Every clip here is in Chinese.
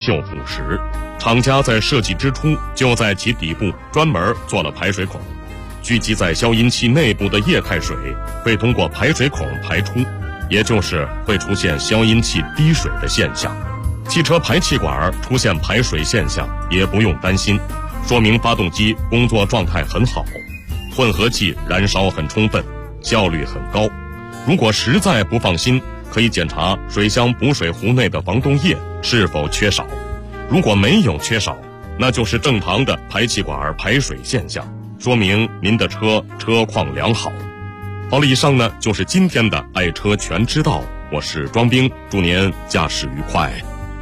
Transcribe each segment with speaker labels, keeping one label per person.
Speaker 1: 锈腐蚀，厂家在设计之初就在其底部专门做了排水孔，聚集在消音器内部的液态水会通过排水孔排出，也就是会出现消音器滴水的现象。汽车排气管出现排水现象也不用担心，说明发动机工作状态很好，混合气燃烧很充分，效率很高。如果实在不放心，可以检查水箱补水壶内的防冻液是否缺少，如果没有缺少，那就是正常的排气管排水现象，说明您的车况良好。好了，以上呢就是今天的爱车全知道，我是庄兵，祝您驾驶愉快。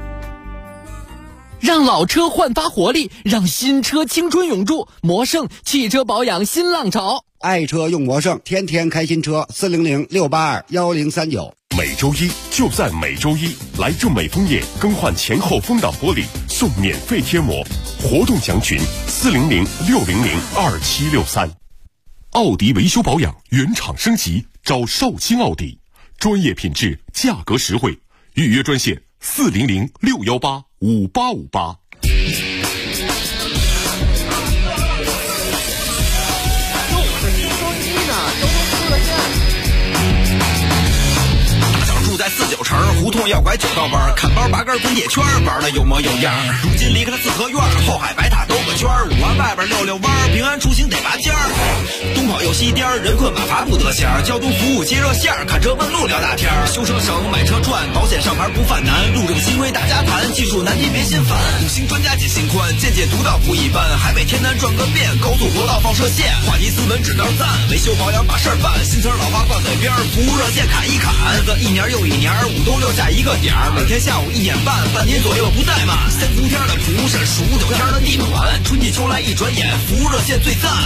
Speaker 2: 让老车焕发活力，让新车青春永驻。魔胜汽车保养新浪潮，
Speaker 3: 爱车用魔胜，天天开新车。400-682-1039。
Speaker 4: 每周一就在每周一，来正美枫叶更换前后风挡玻璃送免费贴膜，活动详询400-600-2763。奥迪维修保养原厂升级，找绍兴奥迪，专业品质，价格实惠，预约专线400-618-5858。
Speaker 5: 在49城胡同要拐9道弯，看包拔根滚铁圈，玩的有模有样。如今离开了四合院，后海白塔兜个圈，5环外边溜弯，平安出行得拔尖儿。东跑又西颠，人困马乏不得闲。交通服务接热线，看车问路聊大天。修车省，买车赚，保险上牌不犯难。路政新规大家谈，技术难题别心烦。5星专家解心宽，见解独到不一般。海北天南转个遍，高速国道放射线。话题斯文只当赞，维修保养把事儿办。新词老话挂嘴边，服务热线砍一砍。日子一年又一年，5都留下一个点儿，每天下午1点半，半年左右不怠慢。3伏天的厨神，数9天的你们玩，春季秋来一转眼，服务热线最赞。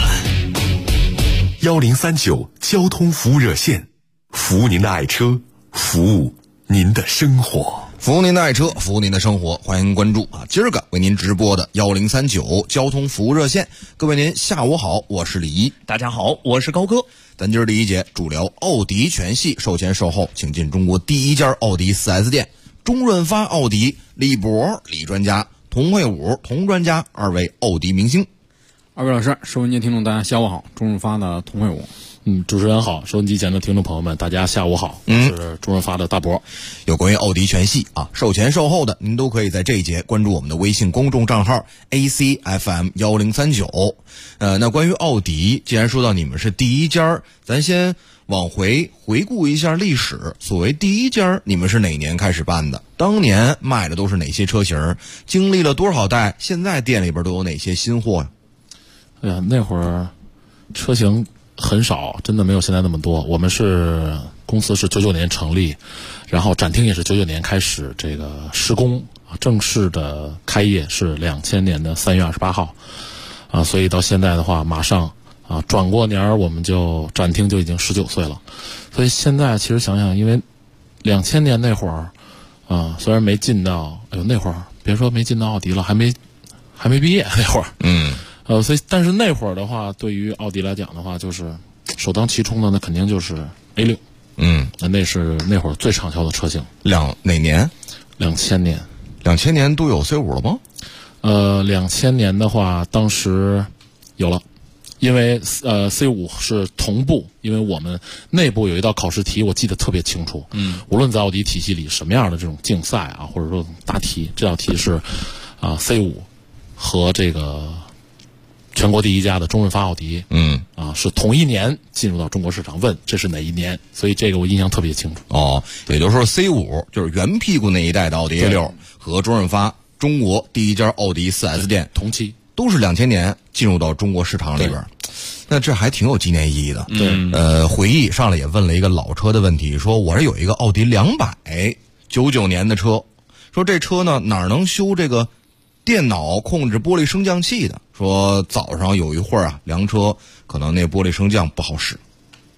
Speaker 4: 1039交通服务热线，服务您的爱车，服务您的生活。
Speaker 6: 服务您的爱车，服务您的生活，欢迎关注今儿个为您直播的1039交通服务热线。各位您下午好，我是李一。
Speaker 2: 大家好，我是高哥。
Speaker 6: 咱今儿第一节主聊奥迪全系，售前售后请进中国第一家奥迪 4S 店，中润发奥迪，李博李专家，童慧武童专家，二位奥迪明星。
Speaker 7: 二位老师，收音机听众大家下午好，中润发的童慧武。
Speaker 8: 主持人好，收音机前的听众朋友们大家下午好，我是中润发的大博。
Speaker 6: 有关于奥迪全系售前售后的，您都可以在这一节关注我们的微信公众账号 ACFM1039。那关于奥迪，既然说到你们是第一家，咱先往回顾一下历史。所谓第一家，你们是哪年开始办的？当年卖的都是哪些车型？经历了多少代？现在店里边都有哪些新货呀？
Speaker 8: 哎呀，那会儿车型很少，真的没有现在那么多。我们公司是99年成立，然后展厅也是99年开始这个施工，正式的开业是2000年的3月28号所以到现在的话，马上转过年我们就展厅就已经19岁了。所以现在其实想想，因为2000年那会儿虽然没进到，那会儿别说没进到奥迪了，还没毕业那会儿，所以但是那会儿的话，对于奥迪来讲的话，就是首当其冲的那肯定就是 A6，那是那会儿最畅销的车型。
Speaker 6: 哪年？2000年。2000年都有 C5 了吗
Speaker 8: ？2000年的话，当时有了，因为C5 是同步，因为我们内部有一道考试题，我记得特别清楚。无论在奥迪体系里什么样的这种竞赛或者说大题，这道题是C5 和这个全国第一家的中润发奥迪，是同一年进入到中国市场，问这是哪一年，所以这个我印象特别清楚。
Speaker 6: 也就是说 C5 就是圆屁股那一代的奥迪 A6 和中润发中国第一家奥迪 4S 店
Speaker 8: 同期，
Speaker 6: 都是2000年进入到中国市场里边。那这还挺有纪念意义的。回忆上来也问了一个老车的问题，说我这有一个奥迪200，99年的车，说这车呢哪能修这个电脑控制玻璃升降器的？说早上有一会儿量车，可能那玻璃升降不好使。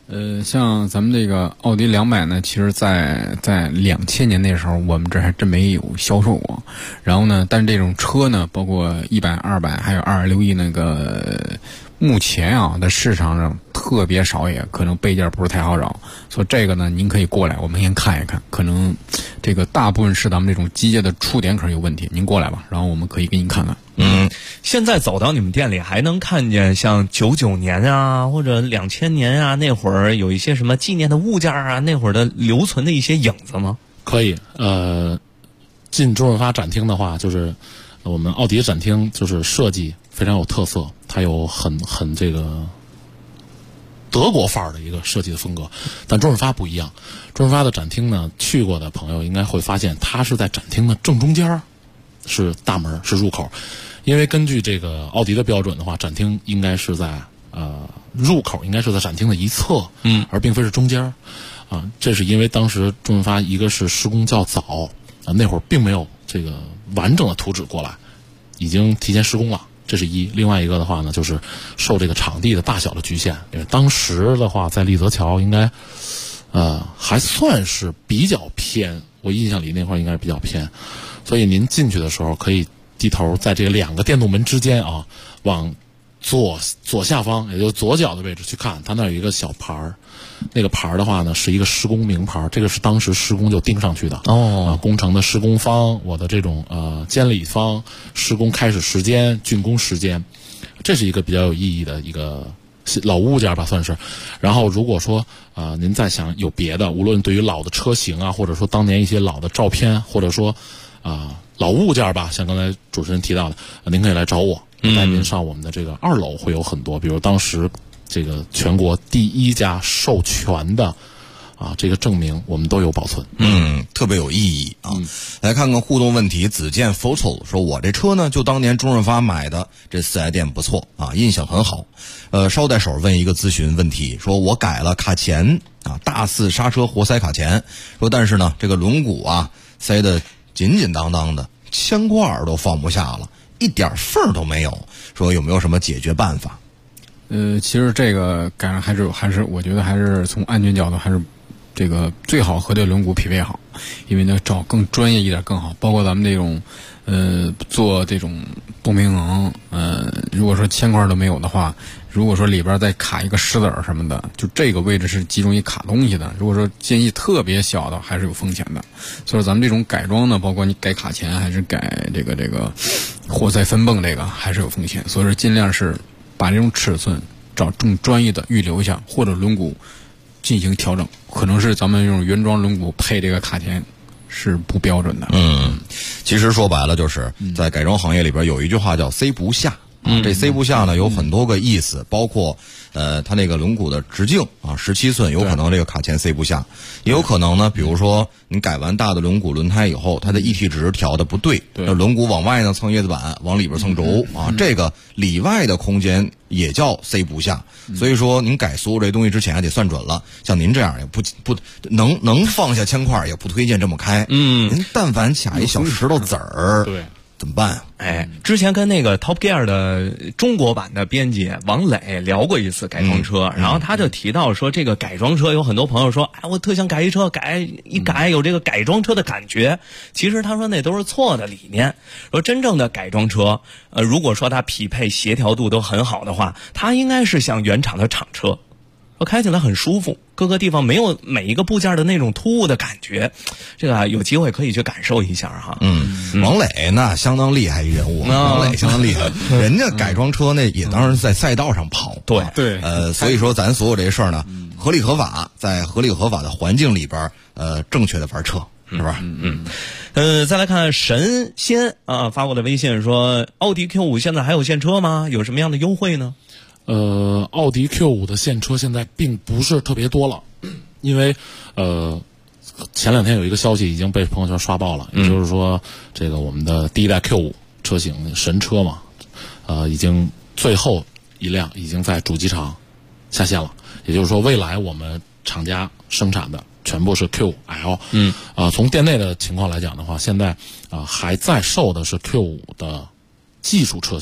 Speaker 7: 像咱们这个奥迪200呢，其实在2000年那时候，我们这还真没有销售过。然后呢，但是这种车呢，包括100、200还有2.6亿那个，目前啊在市场上特别少，也可能备件不是太好找。所以这个呢，您可以过来，我们先看一看。可能这个大部分是咱们这种机械的触点可能有问题，您过来吧，然后我们可以给您看看。
Speaker 9: 现在走到你们店里还能看见像99年啊或者2000年啊那会儿有一些什么纪念的物件啊，那会儿的留存的一些影子吗？
Speaker 8: 可以，进周润发展厅的话，就是我们奥迪展厅就是设计非常有特色，它有很这个德国范儿的一个设计的风格，但周润发不一样。周润发的展厅呢，去过的朋友应该会发现，它是在展厅的正中间，是大门，是入口。因为根据这个奥迪的标准的话，展厅应该是在入口应该是在展厅的一侧，而并非是中间。这是因为当时周润发一个是施工较早，那会儿并没有这个完整的图纸过来，已经提前施工了。这是一。另外一个的话呢，就是受这个场地的大小的局限，因为当时的话在丽泽桥应该还算是比较偏，我印象里那块应该是比较偏，所以您进去的时候可以低头在这2个电动门之间啊，往左下方，也就是左脚的位置去看，它那有一个小牌儿，那个牌儿的话呢是一个施工名牌，这个是当时施工就钉上去的工程的施工方，我的这种监理方，施工开始时间、竣工时间，这是一个比较有意义的一个老物件吧，算是。然后如果说您再想有别的，无论对于老的车型啊，或者说当年一些老的照片，或者说老物件吧，像刚才主持人提到的，您可以来找我，带您上我们的这个2楼，会有很多，比如当时这个全国第1家授权的这个证明，我们都有保存。
Speaker 6: 特别有意义啊。来看看互动问题，子健 photo 说，我这车呢就当年周润发买的，这4S店不错啊，印象很好。捎带手问一个咨询问题，说我改了卡钳大4刹车活塞卡钳，说但是呢这个轮毂塞得紧紧当当的，铅罐都放不下了，一点缝都没有，说有没有什么解决办法？
Speaker 7: 其实这个改还是我觉得还是从安全角度还是这个最好和这轮毂匹配好，因为呢找更专业一点更好。包括咱们这种做这种不平衡，如果说铅块都没有的话，如果说里边再卡一个石子什么的，就这个位置是极容易卡东西的。如果说间隙特别小的，还是有风险的。所以咱们这种改装呢，包括你改卡钳还是改这个活塞分泵，这个还是有风险。所以说尽量是把这种尺寸找更专业的预留一下，或者轮毂进行调整。可能是咱们用原装轮毂配这个卡钳是不标准的。
Speaker 6: 其实说白了就是在改装行业里边有一句话叫塞不下。这塞不下呢有很多个意思，包括它那个轮毂的直径17寸，有可能这个卡钳塞不下，也有可能呢，比如说你改完大的轮毂轮胎以后，它的 ET 值调的不对，那轮毂往外呢蹭叶子板，往里边蹭轴这个里外的空间也叫塞不下。所以说您改所有这东西之前还得算准了，像您这样也不能放下铅块，也不推荐这么开。您但凡卡一小石头子儿，
Speaker 8: 对，
Speaker 6: 怎么办？
Speaker 9: 之前跟那个 Top Gear 的中国版的编辑王磊聊过一次改装车，然后他就提到说，这个改装车有很多朋友说，我特想改一车，改有这个改装车的感觉。其实他说那都是错的理念。说真正的改装车，如果说它匹配协调度都很好的话，它应该是像原厂的厂车。我开起来很舒服，各个地方没有每一个部件的那种突兀的感觉，这个有机会可以去感受一下哈。
Speaker 6: 王磊那相当厉害一人物，王磊相当厉害，人家改装车那也当然是在赛道上跑，
Speaker 7: 对，
Speaker 6: 所以说咱所有这事儿呢，合理合法，在合理合法的环境里边，正确的玩车，是吧？
Speaker 9: 再来看神仙发过的微信说，奥迪 Q5 现在还有现车吗？有什么样的优惠呢？
Speaker 8: 奥迪 Q5 的现车现在并不是特别多了，因为前2天有一个消息已经被朋友圈刷爆了，也就是说这个我们的第1代 Q5 车型神车嘛，已经最后一辆已经在主机厂下线了，也就是说未来我们厂家生产的全部是 QL。从店内的情况来讲的话，现在还在售的是 Q5 的技术车型，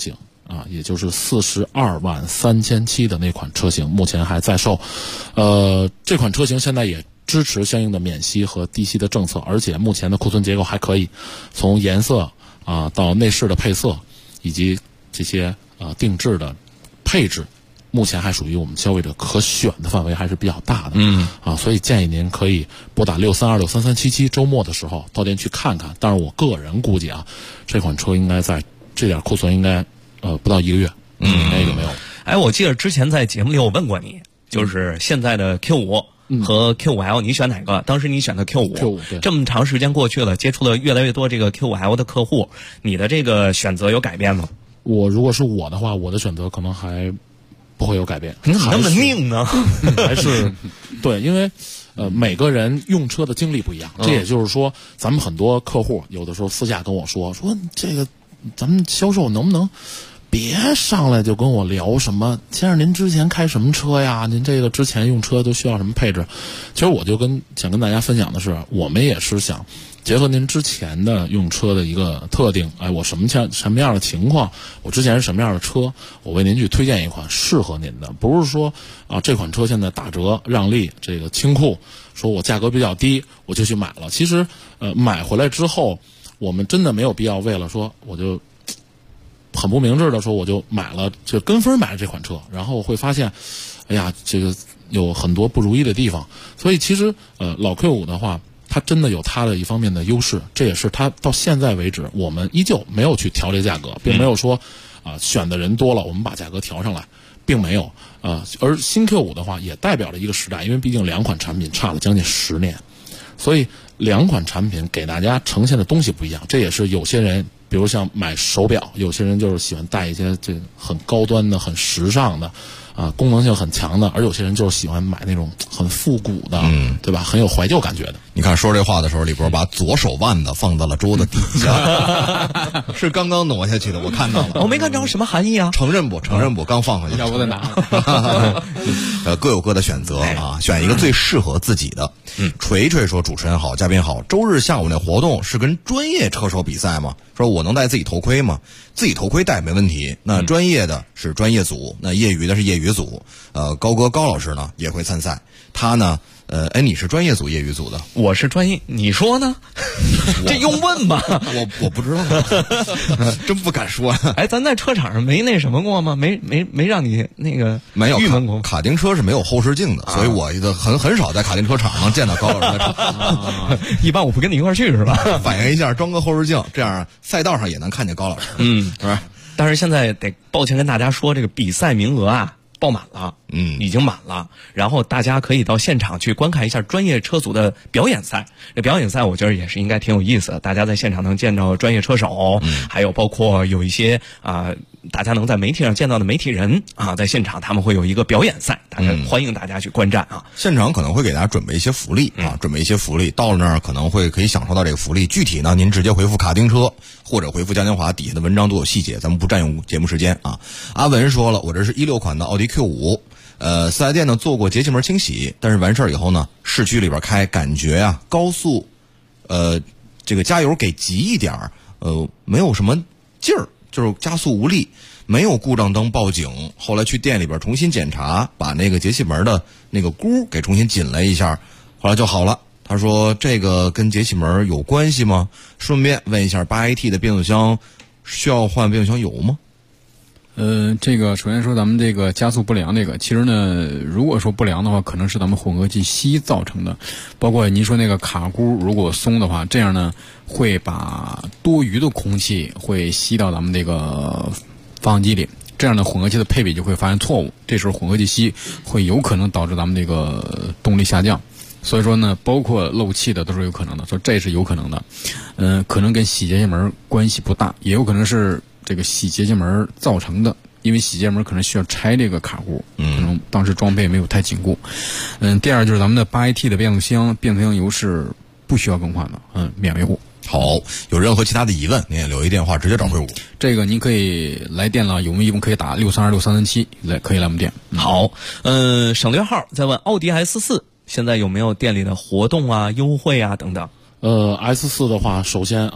Speaker 8: 啊，也就是42.3万的那款车型，目前还在售。这款车型现在也支持相应的免息和低息的政策，而且目前的库存结构还可以，从颜色啊到内饰的配色，以及这些定制的配置，目前还属于我们消费者可选的范围还是比较大的。所以建议您可以拨打632-63377，周末的时候到店去看看。但是我个人估计啊，这款车应该在这点库存应该不到1个月，应该就没有。
Speaker 9: 哎，我记得之前在节目里我问过你，就是现在的 Q5和 Q5L 你选哪个？当时你选的 Q5，
Speaker 8: 对。
Speaker 9: 这么长时间过去了，接触了越来越多这个 Q5L 的客户，你的这个选择有改变吗？
Speaker 8: 如果是我的话，我的选择可能还不会有改变。
Speaker 9: 你怎么那么拧呢？
Speaker 8: 还是对，因为每个人用车的经历不一样，这也就是说，咱们很多客户有的时候私下跟我说这个咱们销售能不能别上来就跟我聊什么先生您之前开什么车呀，您这个之前用车都需要什么配置。其实我就想跟大家分享的是，我们也是想结合您之前的用车的一个特定，我什么样的情况，我之前是什么样的车，我为您去推荐一款适合您的。不是说这款车现在打折让利，这个清库，说我价格比较低我就去买了。其实买回来之后，我们真的没有必要为了说我就很不明智的说我就买了，就跟风买了这款车，然后会发现这个有很多不如意的地方。所以其实老 Q5 的话，它真的有它的一方面的优势，这也是它到现在为止我们依旧没有去调这价格，并没有说选的人多了我们把价格调上来，并没有而新 Q5 的话也代表了一个时代，因为毕竟两款产品差了将近10年，所以两款产品给大家呈现的东西不一样。这也是有些人比如像买手表，有些人就是喜欢戴一些这很高端的很时尚的功能性很强的，而有些人就是喜欢买那种很复古的，对吧？很有怀旧感觉的。
Speaker 6: 你看说这话的时候，李波把左手腕子放在了桌子底下，是刚刚挪下去的，我看到了。
Speaker 9: 我没看着什么含义啊？
Speaker 6: 承认不？刚放回去。
Speaker 7: 要不再拿。
Speaker 6: 各有各的选择啊，选一个最适合自己的。锤锤说：“主持人好，嘉宾好。周日下午那活动是跟专业车手比赛吗？说我能戴自己头盔吗？自己头盔戴没问题。那专业的是专业组，那业余的是业余组。高老师呢也会参赛，他呢。”你是专业组业余组的，
Speaker 9: 我是专业，你说呢？这用问吗？
Speaker 6: 我不知道，真不敢说。
Speaker 9: 咱在车场上没那什么过吗？没让你那个
Speaker 6: 没有
Speaker 9: 郁闷过。
Speaker 6: 卡丁车是没有后视镜的，所以我很少在卡丁车场能见到高老师的车。
Speaker 9: 一般我不跟你一块去是吧？
Speaker 6: 反映一下，装个后视镜，这样赛道上也能看见高老师。是吧？
Speaker 9: 但是现在得抱歉跟大家说，这个比赛名额爆满了，已经满了。然后大家可以到现场去观看一下专业车组的表演赛。这表演赛我觉得也是应该挺有意思的，大家在现场能见到专业车手，还有包括有一些大家能在媒体上见到的媒体人在现场他们会有一个表演赛，大家欢迎大家去观战
Speaker 6: 现场可能会给大家准备一些福利准备一些福利，到了那儿可能可以享受到这个福利。具体呢，您直接回复卡丁车或者回复嘉年华，底下的文章都有细节，咱们不占用节目时间阿文说了，我这是16款的奥迪 Q5，四 S 店呢做过节气门清洗，但是完事儿以后呢，市区里边开感觉高速，这个加油给急一点没有什么劲儿，就是加速无力，没有故障灯报警。后来去店里边重新检查，把那个节气门的那个箍给重新紧了一下，后来就好了。他说这个跟节气门有关系吗？顺便问一下8AT 的变速箱需要换变速箱油吗？
Speaker 7: 这个首先说咱们这个加速不良其实呢，如果说不良的话，可能是咱们混合气息造成的。包括您说那个卡箍如果松的话，这样呢会把多余的空气会吸到咱们这个发动机里，这样的混合气的配比就会发现错误，这时候混合气息会有可能导致咱们这个动力下降。所以说呢，包括漏气的都是有可能的，所以这是有可能的。可能跟洗节气门关系不大，也有可能是这个洗节气门造成的，因为洗节门可能需要拆这个卡箍，可能当时装配没有太紧固。第二就是咱们的8AT 的变速箱油是不需要更换的，免维护。
Speaker 6: 好，有任何其他的疑问，您也留一电话直接找会武。
Speaker 7: 这个您可以来电了，我们一共可以打6326337可以来我们店。
Speaker 9: 好，省略号再问奥迪 S4。现在有没有店里的活动优惠等等？
Speaker 8: S4 的话，首先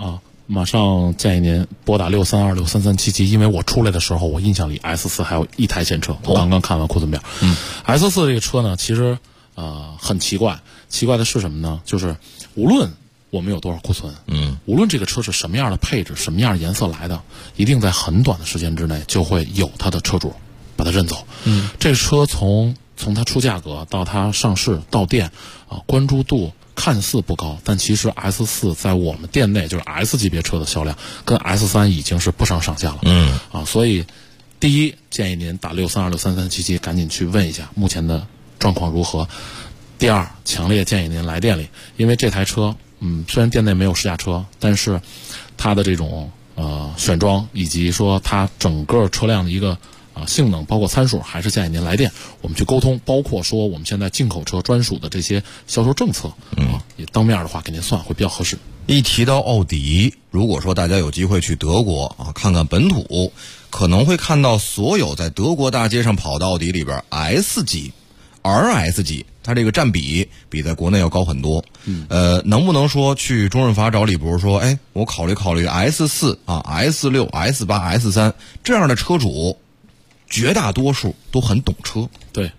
Speaker 8: 马上建议您拨打632、63377，因为我出来的时候，我印象里 S4 还有一台现车，我刚刚看完库存表。S4 这个车呢，其实很奇怪，奇怪的是什么呢？就是无论我们有多少库存，无论这个车是什么样的配置、什么样的颜色来的，一定在很短的时间之内就会有它的车主把它认走。这车从它出价格到它上市到店关注度看似不高，但其实 S4 在我们店内就是 S 级别车的销量跟 S3 已经是不相上下了。所以第一建议您打632、63377赶紧去问一下目前的状况如何。第二，强烈建议您来店里，因为这台车虽然店内没有试驾车，但是它的这种选装以及说它整个车辆的一个性能包括参数，还是建议您来店我们去沟通，包括说我们现在进口车专属的这些销售政策也当面的话给您算会比较合适。
Speaker 6: 一提到奥迪，如果说大家有机会去德国看看本土，可能会看到所有在德国大街上跑的奥迪里边 S 级、RS 级，它这个占比比在国内要高很多。能不能说去中润发找李博说，我考虑考虑 S4 S6、S8、S3 这样的车主，绝大多数都很懂车。
Speaker 8: 对，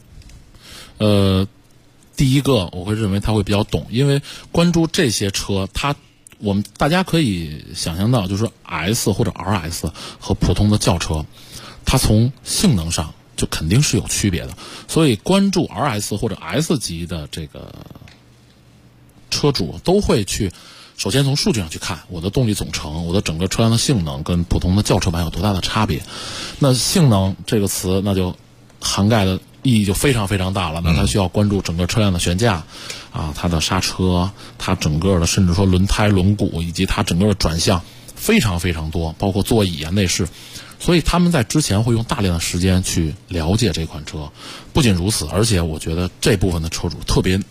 Speaker 8: 第一个我会认为他会比较懂，因为关注这些车，我们大家可以想象到，就是 S 或者 RS 和普通的轿车，它从性能上就肯定是有区别的，所以关注 RS 或者 S 级的这个车主都会去首先从数据上去看我的动力总成，我的整个车辆的性能跟普通的轿车版有多大的差别。那性能这个词那就涵盖的意义就非常非常大了，那它需要关注整个车辆的悬架它的刹车，它整个的甚至说轮胎轮毂以及它整个的转向非常非常多，包括座椅内饰，所以他们在之前会用大量的时间去了解这款车。不仅如此，而且我觉得这部分的车主特别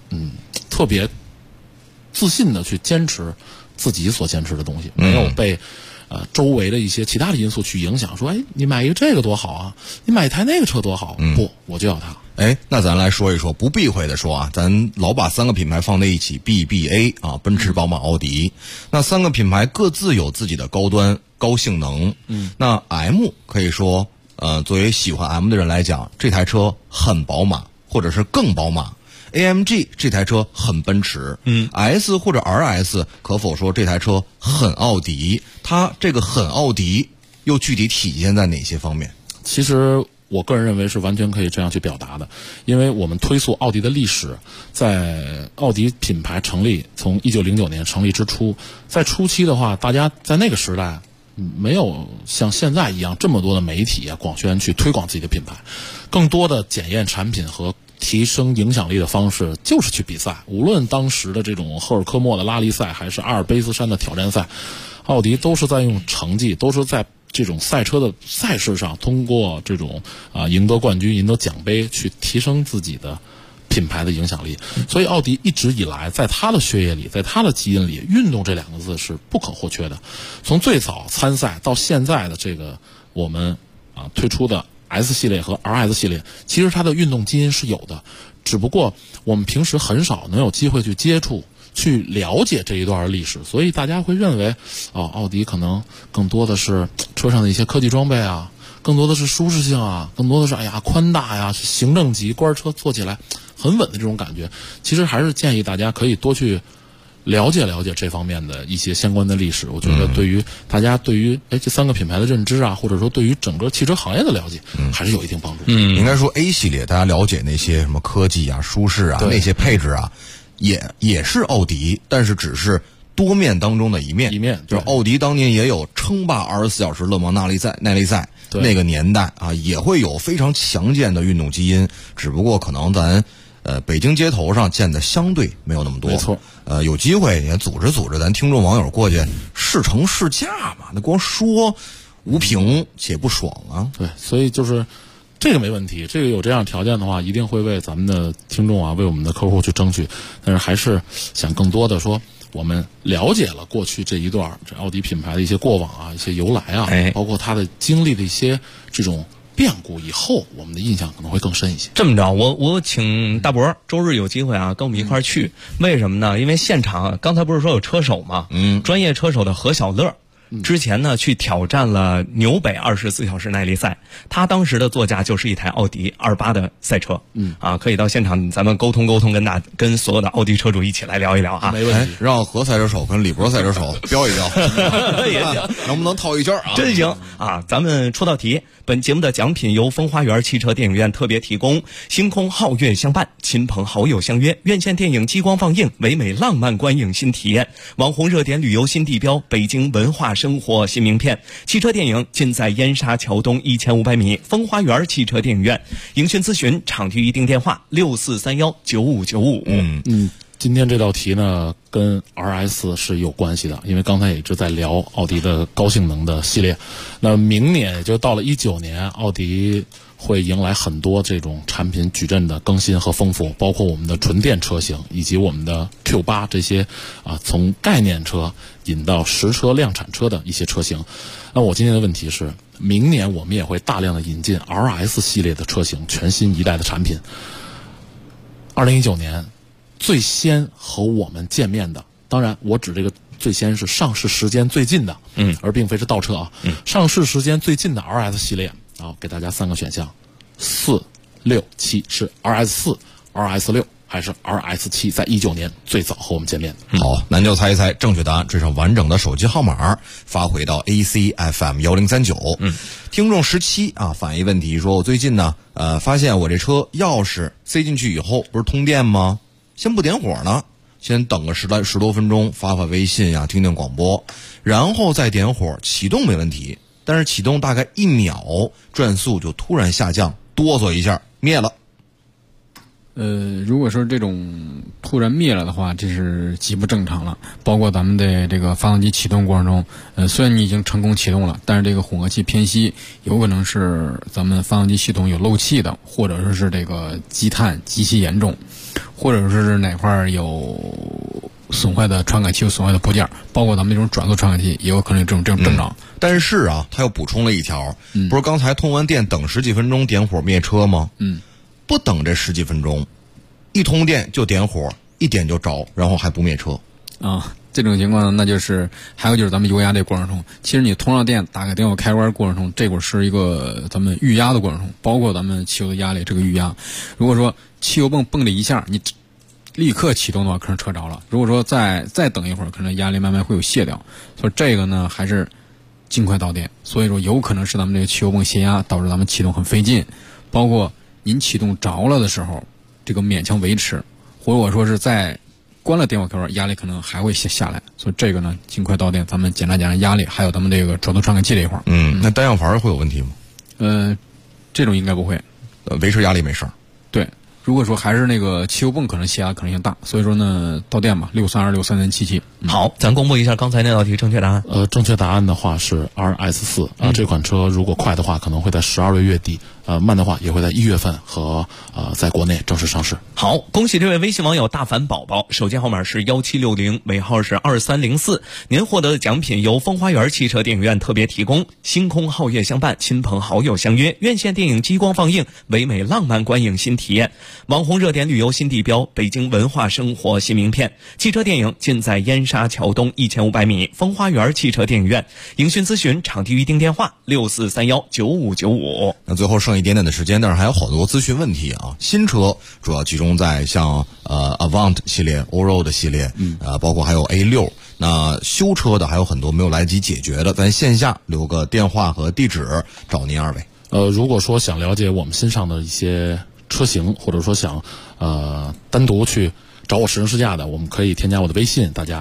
Speaker 8: 自信的去坚持自己所坚持的东西，没有被周围的一些其他的因素去影响，说你买一个这个多好啊，你买一台那个车多好，不，我就要它。
Speaker 6: 那咱来说一说，不避讳的说咱老把三个品牌放在一起 BBA 奔驰、宝马、奥迪，那三个品牌各自有自己的高端高性能。那 M 可以说作为喜欢 M 的人来讲，这台车很宝马，或者是更宝马。AMG 这台车很奔驰，S 或者 RS 可否说这台车很奥迪？它这个很奥迪又具体体现在哪些方面？
Speaker 8: 其实我个人认为是完全可以这样去表达的，因为我们推溯奥迪的历史，在奥迪品牌成立，从1909年成立之初，在初期的话，大家在那个时代没有像现在一样这么多的媒体广宣去推广自己的品牌，更多的检验产品和提升影响力的方式就是去比赛。无论当时的这种赫尔科莫的拉力赛，还是阿尔卑斯山的挑战赛，奥迪都是在用成绩，都是在这种赛车的赛事上，通过这种赢得冠军、赢得奖杯，去提升自己的品牌的影响力。所以奥迪一直以来在他的血液里，在他的基因里，运动这两个字是不可或缺的。从最早参赛到现在的这个我们推出的S 系列和 RS 系列，其实它的运动基因是有的，只不过我们平时很少能有机会去接触、去了解这一段历史，所以大家会认为奥迪可能更多的是车上的一些科技装备更多的是舒适性更多的是宽大行政级官车坐起来很稳的这种感觉。其实还是建议大家可以多去了解了解这方面的一些相关的历史，我觉得对于大家对于这三个品牌的认知或者说对于整个汽车行业的了解还是有一定帮助。
Speaker 6: 应该说 A 系列大家了解那些什么科技舒适那些配置也是奥迪，但是只是多面当中的一面。就是奥迪当年也有称霸24小时勒芒耐力赛，那个年代也会有非常强健的运动基因，只不过可能咱北京街头上见的相对没有那么多。
Speaker 8: 没错。
Speaker 6: 有机会也组织咱听众网友过去试乘试驾嘛，那光说无凭且不爽对，
Speaker 8: 所以就是这个没问题，这个有这样条件的话，一定会为咱们的听众为我们的客户去争取。但是还是想更多的说，我们了解了过去这一段这奥迪品牌的一些过往一些由来包括它的经历的一些这种变故以后，我们的印象可能会更深一些。
Speaker 9: 这么着，我请大伯周日有机会啊，跟我们一块儿去。为什么呢？因为现场刚才不是说有车手吗？专业车手的何小乐。之前呢，去挑战了纽北24小时耐力赛，他当时的座驾就是一台奥迪28的赛车，可以到现场咱们沟通沟通，跟所有的奥迪车主一起来聊一聊啊。
Speaker 6: 没问题，让何赛车手跟李博赛车手飙一飙，
Speaker 9: 也行，
Speaker 6: 能不能套一圈啊？
Speaker 9: 真行啊！咱们出道题，本节目的奖品由风花园汽车电影院特别提供，星空皓月相伴，亲朋好友相约，院线电影激光放映，唯美浪漫观影新体验，网红热点旅游新地标，北京文化生活新名片，汽车电影尽在燕莎桥东1500米风花园汽车电影院。营讯咨询场地预订电话64319595。
Speaker 8: 今天这道题呢跟 RS 是有关系的，因为刚才也一直在聊奥迪的高性能的系列。那明年也就到了19年，奥迪会迎来很多这种产品矩阵的更新和丰富，包括我们的纯电车型以及我们的 Q8 这些从概念车引到实车量产车的一些车型。那我今天的问题是，明年我们也会大量的引进 RS 系列的车型，全新一代的产品。2019年最先和我们见面的，当然我指这个最先是上市时间最近的，而并非是倒车啊。上市时间最近的 RS 系列给大家3个选项，4、6、7是 RS4、RS6 还是 RS7？ 在19年最早和我们见面的。
Speaker 6: 好，咱就猜一猜正确答案，追上完整的手机号码，发回到 ACFM1039。听众17反映问题说，我最近呢发现我这车钥匙塞进去以后不是通电吗？先不点火呢，先等个10多分钟，发微信呀，听听广播，然后再点火启动没问题。但是启动大概1秒，转速就突然下降，哆嗦一下灭了。
Speaker 7: 如果说这种突然灭了的话，这是极不正常了。包括咱们的这个发动机启动过程中，虽然你已经成功启动了，但是这个混合气偏吸有可能是咱们发动机系统有漏气的，或者说是这个积碳极其严重，或者说是哪块有损坏的传感器、有损坏的部件，包括咱们这种转速传感器也有可能有这种症状。
Speaker 6: 但是他又补充了一条，不是刚才通完电等10几分钟点火灭车吗？不等这10几分钟，一通电就点火，一点就着，然后还不灭车
Speaker 7: 这种情况那就是还有就是咱们油压这过程中，其实你通上电打开点火开关过程中，这会儿是一个咱们预压的过程中，包括咱们汽油的压力这个预压。如果说汽油泵蹦了一下，你立刻启动的话，可能车着了。如果说再等一会儿，可能压力慢慢会有卸掉。所以这个呢，还是尽快到电。所以说，有可能是咱们这个汽油泵泄压导致咱们启动很费劲，包括您启动着了的时候，这个勉强维持，或者说是在关了点火开关，压力可能还会下来。所以这个呢，尽快到电，咱们检查压力，还有咱们这个转速传感器这一块。
Speaker 6: 那单氧阀会有问题吗？
Speaker 7: 这种应该不会，
Speaker 6: 维持压力没事儿。
Speaker 7: 对。如果说还是那个汽油泵可能泄压可能性大，所以说呢到电吧，6326377。
Speaker 9: 好，咱公布一下刚才那道题正确答案。
Speaker 8: 正确答案的话是 RS4 这款车如果快的话可能会在12月底，慢的话也会在1月份和在国内正式上市。
Speaker 9: 好，恭喜这位微信网友大凡宝宝，手机号码是1760，尾号是2304。您获得的奖品由风花园汽车电影院特别提供，星空皓月相伴，亲朋好友相约，院线电影激光放映，唯美浪漫观影新体验，网红热点旅游新地标，北京文化生活新名片，汽车电影尽在燕莎桥东1500米风花园汽车电影院。营讯咨询场地预订电话64319595。
Speaker 6: 那最后剩一点点的时间，但是还有好多咨询问题新车主要集中在像Avant 系列、Allroad 系列，包括还有 A6。那修车的还有很多没有来得及解决的，咱线下留个电话和地址找您2位。
Speaker 8: 如果说想了解我们新上的一些车型，或者说想单独去找我实乘试驾的，我们可以添加我的微信，大家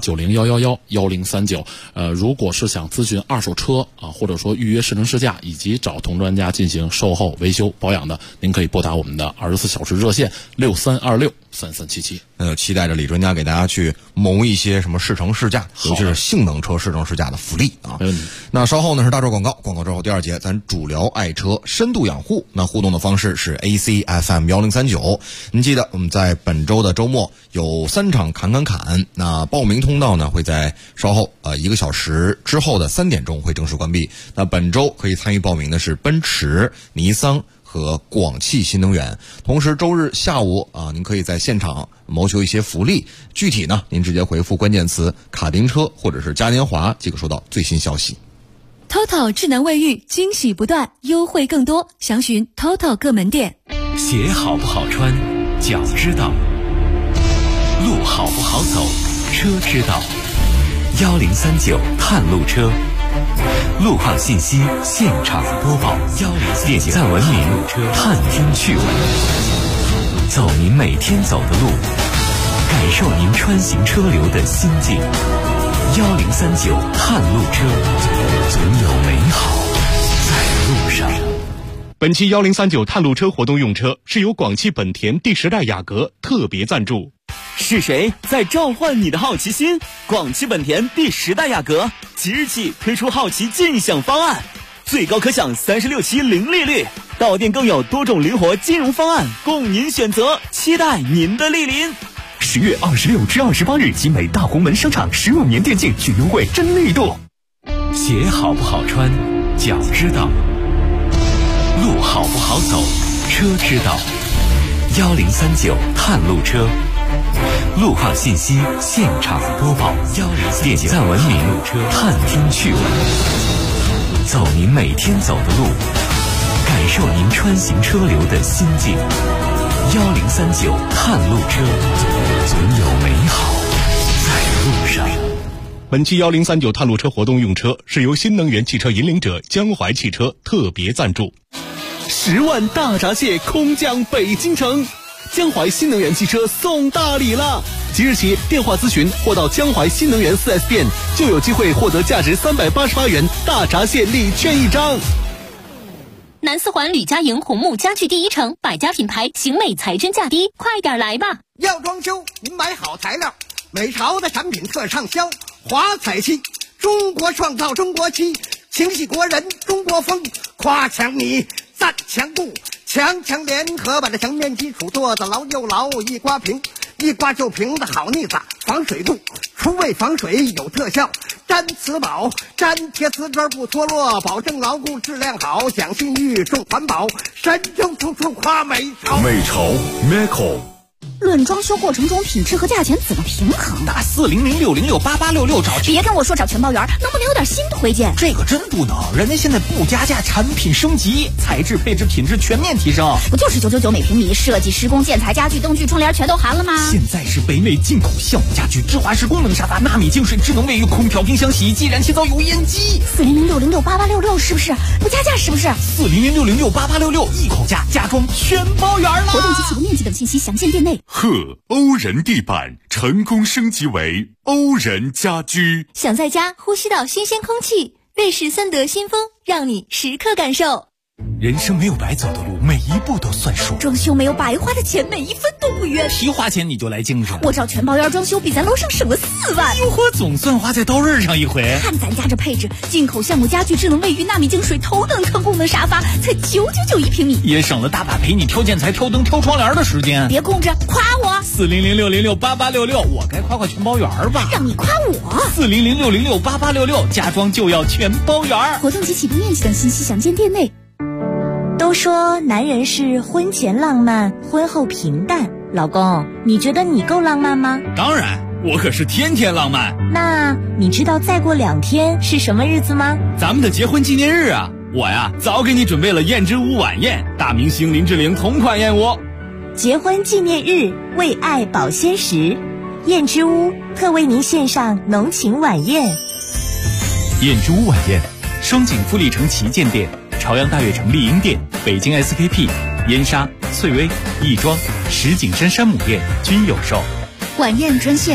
Speaker 8: 18901111039。如果是想咨询二手车或者说预约实乘试驾以及找同专家进行售后维修保养的，您可以拨打我们的24小时热线6326。 3377。
Speaker 6: 期待着李专家给大家去谋一些什么试乘试驾，尤其是性能车试乘试驾的福利啊。
Speaker 8: 没问题。
Speaker 6: 那稍后呢是大洲广告，广告之后第二节咱主聊爱车深度养护。那互动的方式是 ACFM1039。您记得我们在本周的周末有3场侃。那报名通道呢会在稍后1个小时之后的3点钟会正式关闭。那本周可以参与报名的是奔驰、尼桑和广汽新能源。同时周日下午您可以在现场谋求一些福利，具体呢您直接回复关键词卡丁车或者是嘉年华即可收到最新消息。
Speaker 10: TOTO 智能卫浴惊喜不断，优惠更多，详询 TOTO 各门店。
Speaker 11: 鞋好不好穿，脚知道；路好不好走，车知道。1039探路车，路况信息现场播报，点赞文明，探听趣闻，走您每天走的路，感受您穿行车流的心境。1039探路车，总有美好在路上。
Speaker 12: 本期1039探路车活动用车是由广汽本田第10代雅阁特别赞助。
Speaker 13: 是谁在召唤你的好奇心？广汽本田第10代雅阁即日起推出好奇尽享方案，最高可享36期零利率，到店更有多种灵活金融方案供您选择，期待您的莅临。
Speaker 11: 10月26至28日，集美大红门商场15年电竞巨优惠真力度。鞋好不好穿，脚知道；路好不好走，车知道。1039探路车，路况信息现场播报，点赞文明，探听趣闻，走您每天走的路，感受您穿行车流的心境。1039探路车，总有美好在路上。
Speaker 12: 本期1039探路车活动用车是由新能源汽车引领者江淮汽车特别赞助。
Speaker 14: 10万大闸蟹空降北京城，江淮新能源汽车送大礼了！即日起电话咨询或到江淮新能源 4S 店，就有机会获得价值388元大闸蟹礼券1张。
Speaker 15: 南四环吕家营红木家具第1城，百家品牌，型美材真价低，快点来吧！
Speaker 16: 要装修，您买好材料，美潮的产品特畅销，华彩漆，中国创造中国漆，情系国人中国风，夸强你，赞强固，强强联合把这墙面基础做得牢又牢，一刮平，一刮就平的好腻子，防水度，除味防水有特效，粘瓷宝，粘贴瓷砖不脱落，保证牢固质量好，讲信誉重环保，神州处处夸美潮。
Speaker 4: 美潮 Meco。
Speaker 17: 论装修过程中品质和价钱怎么平衡？
Speaker 18: 打400668866找。
Speaker 17: 别跟我说找全包圆，能不能有点新推荐？
Speaker 18: 这个真不能，人家现在不加价，产品升级，材质、配置、品质全面提升。
Speaker 17: 不就是999每平米，设计、施工、建材、家具、灯具、窗帘全都含了吗？
Speaker 18: 现在是北美进口项目家具，芝华士功能沙发，纳米净水、智能卫浴、空调、冰箱、洗衣机、燃气灶、油烟机。
Speaker 17: 400668866是不是？不加价是不是
Speaker 18: ？400668866一口价，家装全包圆了。
Speaker 17: 活动及启动面积等信息详见店内。
Speaker 4: 欧人地板成功升级为欧人家居，
Speaker 15: 想在家呼吸到新鲜空气，瑞士森德新风让你时刻感受。
Speaker 18: 人生没有白走的路，每一步都算数。
Speaker 17: 装修没有白花的钱，每一分都不冤。
Speaker 18: 提花钱你就来精神，
Speaker 17: 我找全包圆装修比咱楼上省了4万。
Speaker 18: 哟呵，总算花在刀刃上一回。
Speaker 17: 看咱家这配置，进口橡木家具、智能卫浴、纳米净水、头等舱功能沙发，才999一平米，
Speaker 18: 也省了大把陪你挑建材、挑灯、挑窗帘的时间。
Speaker 17: 别控制，夸我。
Speaker 18: 400668866，我该夸夸全包圆吧？
Speaker 17: 让你夸我。
Speaker 18: 400668866，家装就要全包圆。
Speaker 17: 活动及启动面积等信息详见店内。
Speaker 19: 都说男人是婚前浪漫，婚后平淡。老公，你觉得你够浪漫吗？
Speaker 18: 当然，我可是天天浪漫。
Speaker 19: 那你知道再过2天是什么日子吗？
Speaker 18: 咱们的结婚纪念日啊！我呀，早给你准备了燕之屋晚宴，大明星林志玲同款燕窝。
Speaker 19: 结婚纪念日，为爱保鲜时，燕之屋特为您献上浓情晚宴。
Speaker 18: 燕之屋晚宴，双井富力城旗舰店、朝阳大悦城丽婴店、北京 SKP、燕莎、翠微、亦庄、石景山山姆店均有售。
Speaker 17: 晚宴专线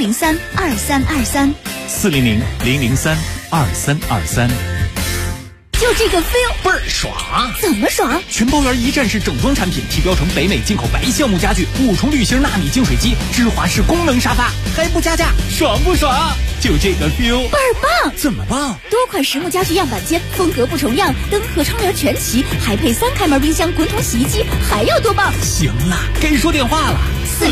Speaker 17: 400-003-2323。
Speaker 18: 400-003-2323。
Speaker 17: 就这个 feel
Speaker 13: 倍儿爽。
Speaker 17: 怎么爽？
Speaker 13: 全包圆一站式整装产品，提标成北美进口白橡木家具，5重滤芯纳米净水机，芝华士功能沙发，还不加价，爽不爽？就这个 feel
Speaker 17: 倍儿棒！
Speaker 13: 怎么棒？
Speaker 17: 多款实木家具样板间，风格不重样，灯和窗帘全齐，还配3开门冰箱、滚筒洗衣机，还要多棒？
Speaker 13: 行了，该说电话了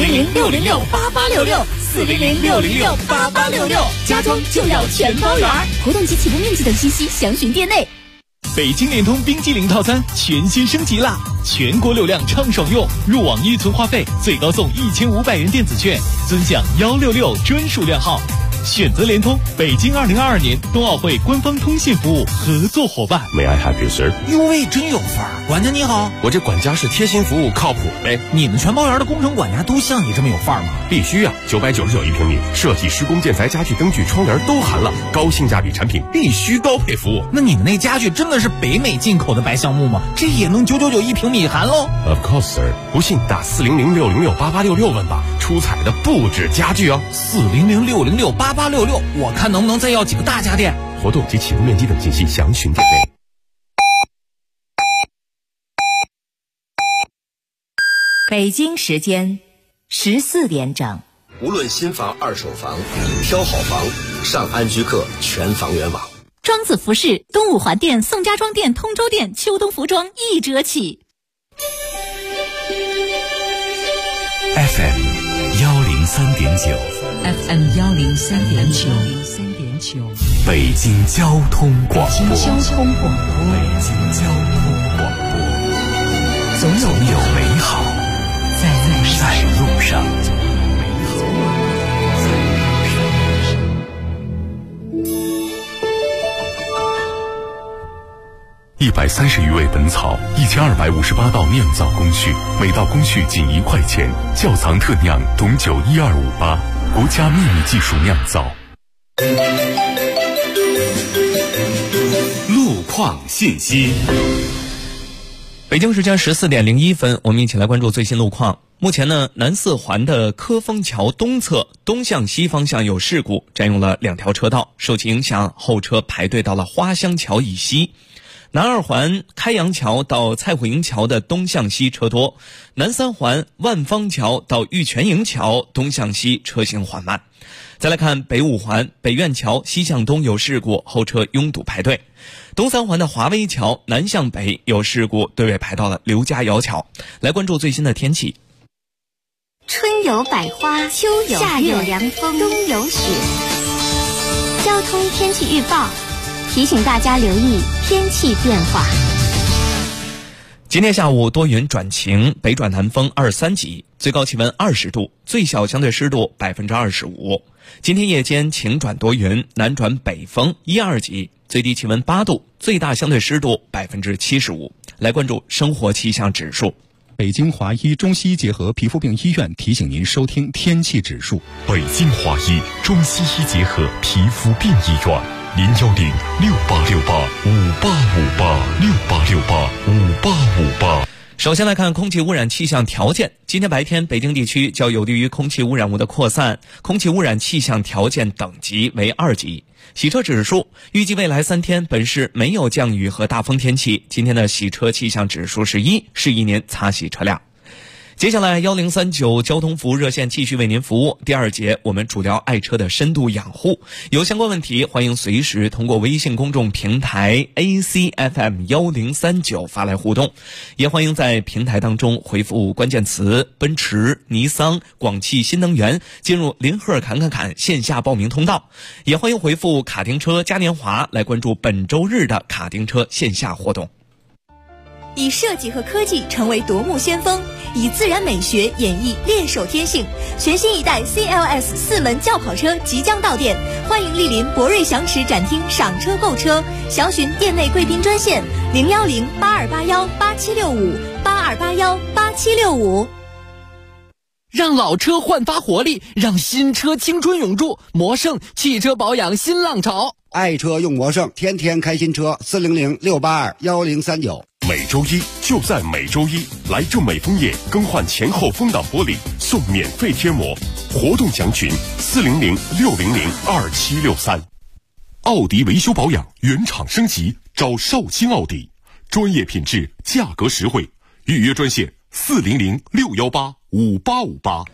Speaker 17: ，400-606-8866，400-606-8866，家装就要全包圆。活动及起步面积等信息详询店内。
Speaker 13: 北京联通冰激凌套餐全新升级啦！全国流量畅爽用，入网1存话费最高送1500元电子券，尊享166专属靓号。选择联通，北京2022年冬奥会官方通信服务合作伙伴。
Speaker 4: May I help you, sir？
Speaker 13: 哟喂，真有范儿！管家你好，
Speaker 4: 我这管家是贴心服务，靠谱呗。
Speaker 13: 你们全包圆的工程管家都像你这么有范儿吗？
Speaker 4: 必须啊！999一平米，设计、施工、建材、家具、灯具、窗帘都含了，高性价比产品必须高配服务。
Speaker 13: 那你们那家具真的是北美进口的白橡木吗？这也能999一平米含喽
Speaker 4: ？Of course, sir。不信打400-606-8866问吧，出彩的不止家具哦。
Speaker 13: 400-606-8866，我看能不能再要几个大家电。
Speaker 4: 活动及起步面积等信息详询店内。
Speaker 19: 北京时间14点整。
Speaker 20: 无论新房、二手房，挑好房，上安居客全房源网。
Speaker 15: 庄子服饰东五环店、宋家庄店、通州店秋冬服装1折起。
Speaker 11: FM 103.9，FM
Speaker 19: 103.9，
Speaker 11: 北京交通广播，
Speaker 19: 北京交通广播，
Speaker 11: 总有美好在路上。130余味本草，1258道酿造工序，每道工序仅1块钱。窖藏特酿董酒12588，国家秘密技术酿造。
Speaker 18: 路况信息。
Speaker 9: 北京时间14点01分，我们一起来关注最新路况。目前呢，南4环的科丰桥东侧东向西方向有事故，占用了2条车道，受其影响，后车排队到了花乡桥以西。南2环开阳桥到蔡虎营桥的东向西车多，南3环万方桥到玉泉营桥东向西车行缓慢。再来看北5环北苑桥西向东有事故，后车拥堵排队。东3环的华威桥南向北有事故，队尾排到了刘家窑桥。来关注最新的天气。
Speaker 15: 春有百花，秋有夏有凉风，冬有雪。交通天气预报提醒大家留意天气变化。
Speaker 9: 今天下午多云转晴，北转南风2、3级，最高气温20度，最小相对湿度25%。今天夜间晴转多云，南转北风1、2级，最低气温8度，最大相对湿度75%。来关注生活气象指数。
Speaker 12: 北京华医中西医结合皮肤病医院提醒您收听天气指数。
Speaker 4: 北京华医中西医结合皮肤病医院，010-6868-5858，6858-5858。
Speaker 9: 首先来看空气污染气象条件。今天白天，北京地区较有利于空气污染物的扩散，空气污染气象条件等级为2级。洗车指数，预计未来3天本市没有降雨和大风天气。今天的洗车气象指数是1，是1年擦洗车辆。接下来1039交通服务热线继续为您服务。第2节我们主聊爱车的深度养护，有相关问题欢迎随时通过微信公众平台 ACFM 1039发来互动，也欢迎在平台当中回复关键词奔驰、尼桑、广汽新能源进入林赫侃侃侃线下报名通道，也欢迎回复卡丁车嘉年华来关注本周日的卡丁车线下活动。
Speaker 10: 以设计和科技成为夺目先锋，以自然美学演绎练手天性。全新一代 CLS 4门轿跑车即将到店，欢迎莅临博瑞祥驰展厅赏车购车，详询店内贵宾专线010-8281-8765，8281-8765。
Speaker 2: 让老车焕发活力，让新车青春永驻。魔胜汽车保养新浪潮，
Speaker 3: 爱车用魔胜，天天开新车。400-682-1039。
Speaker 4: 每周一就在每周一，来正美枫叶更换前后风挡玻璃，送免费贴膜。活动详询400-600-2763。奥迪维修保养原厂升级， 找绍兴奥迪，专业品质，价格实惠，预约专线400-618-5858。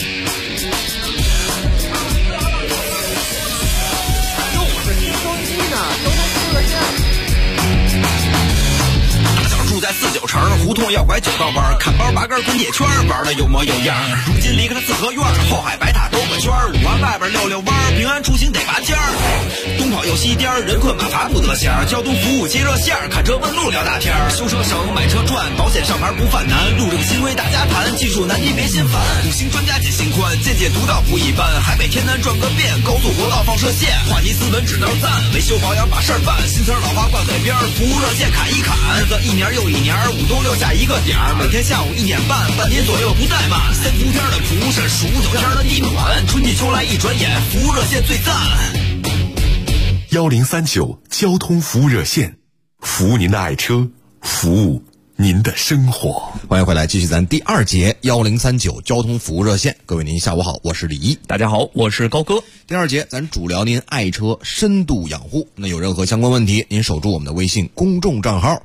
Speaker 5: 住在49城，胡同要拐9道弯，看包拔根滚铁圈，玩的有模有样。如今离开了四合院，后海白塔兜个圈，5环外边溜弯，平安出行得拔尖儿。东跑又西颠，人困马乏不得闲，交通服务接热线，看车问路聊大天，修车省买车赚，保险上牌不犯难，路政新规大家谈，技术难题别心烦，五星专家解心宽，见解独到不一般，海北天南转个遍，高速国道放射线，话题斯文指道赞，维修保养把事儿办，新词老话挂嘴边，服务热线砍一砍，日子一年又一年，5冬6夏一个点儿，每天下午1点半，半年左右不怠慢。3伏天的蒲是数9天的地暖，春季秋来一转眼，服务热线最赞。
Speaker 4: 1039交通服务热线，服务您的爱车，服务您的生活。
Speaker 6: 欢迎回来，继续咱第2节1039交通服务热线。各位您下午好，我是李一。
Speaker 9: 大家好，我是高哥。
Speaker 6: 第2节咱主聊您爱车深度养护。那有任何相关问题，您守住我们的微信公众账号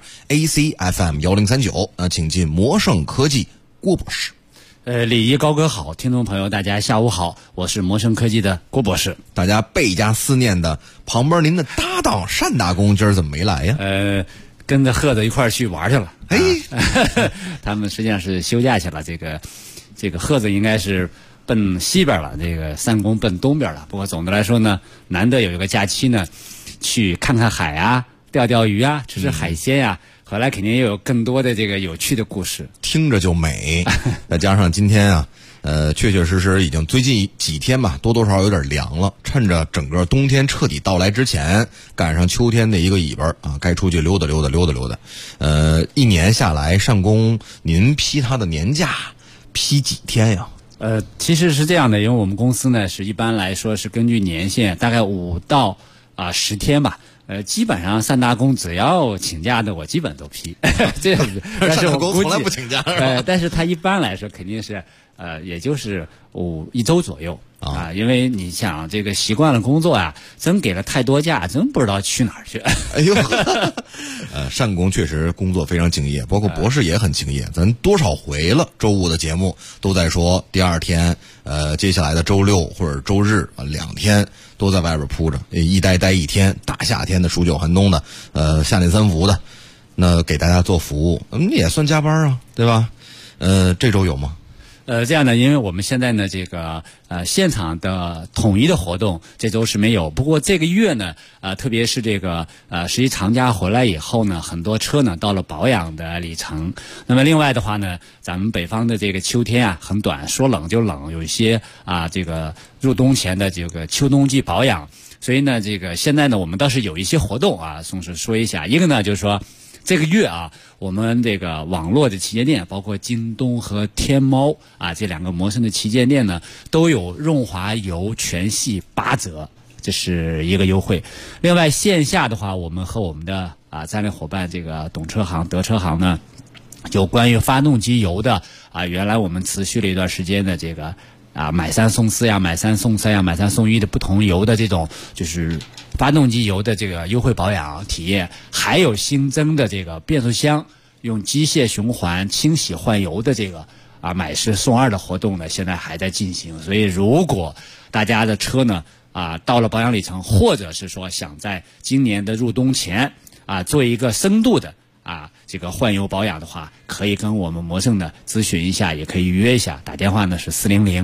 Speaker 6: ACFM1039。那请进魔盛科技郭博士。
Speaker 21: 李一高哥好，听众朋友大家下午好，我是魔盛科技的郭博士。
Speaker 6: 大家倍加思念的旁边您的搭档单大公今儿怎么没来呀？
Speaker 21: 跟着贺子一块儿去玩去了。
Speaker 6: 哎，
Speaker 21: 他们实际上是休假去了。这个贺子应该是奔西边了，这个三公奔东边了。不过总的来说呢，难得有一个假期呢，去看看海啊，钓钓鱼啊，吃吃海鲜呀。回来肯定又有更多的这个有趣的故事，
Speaker 6: 听着就美。再加上今天啊，确确实实已经最近几天吧，多多少少有点凉了。趁着整个冬天彻底到来之前，赶上秋天的一个尾巴啊，该出去溜达溜达溜达溜达。一年下来，单公您批他的年假批几天呀？
Speaker 21: 其实是这样的，因为我们公司呢是一般来说是根据年限，大概5到10天吧。基本上单大公只要请假的，我基本都批。这样子，但是我估计
Speaker 6: 从来不请假。
Speaker 21: 但是他一般来说肯定是也就是1周左右啊，因为你想这个习惯了工作啊，真给了太多假，真不知道去哪儿去。
Speaker 6: 哎呦，单公确实工作非常敬业，包括博士也很敬业。咱多少回了周五的节目都在说，第2天接下来的周6或者周日2天都在外边铺着，一待1天，大夏天的数9寒冬的，夏令3伏的，那给大家做服务，也算加班啊，对吧？这周有吗？
Speaker 21: 这样的，因为我们现在呢，这个现场的统一的活动这周是没有。不过这个月呢，特别是这个11长假回来以后呢，很多车呢到了保养的里程。那么另外的话呢，咱们北方的这个秋天啊很短，说冷就冷，有一些这个入冬前的这个秋冬季保养。所以呢，这个现在呢，我们倒是有一些活动啊，总是说一下。一个呢就是说，这个月啊，我们这个网络的旗舰店，包括京东和天猫这2个魔盛的旗舰店呢，都有润滑油全系8折，这是一个优惠。另外线下的话，我们和我们的战略伙伴这个懂车行、德车行呢，有关于发动机油的原来我们持续了一段时间的这个买3送4呀，买3送3呀，买3送1的不同油的这种就是发动机油的这个优惠保养体验，还有新增的这个变速箱用机械循环清洗换油的这个买10送2的活动呢，现在还在进行。所以如果大家的车呢到了保养里程，或者是说想在今年的入冬前做一个深度的这个换油保养的话，可以跟我们魔盛呢咨询一下，也可以预约一下。打电话呢是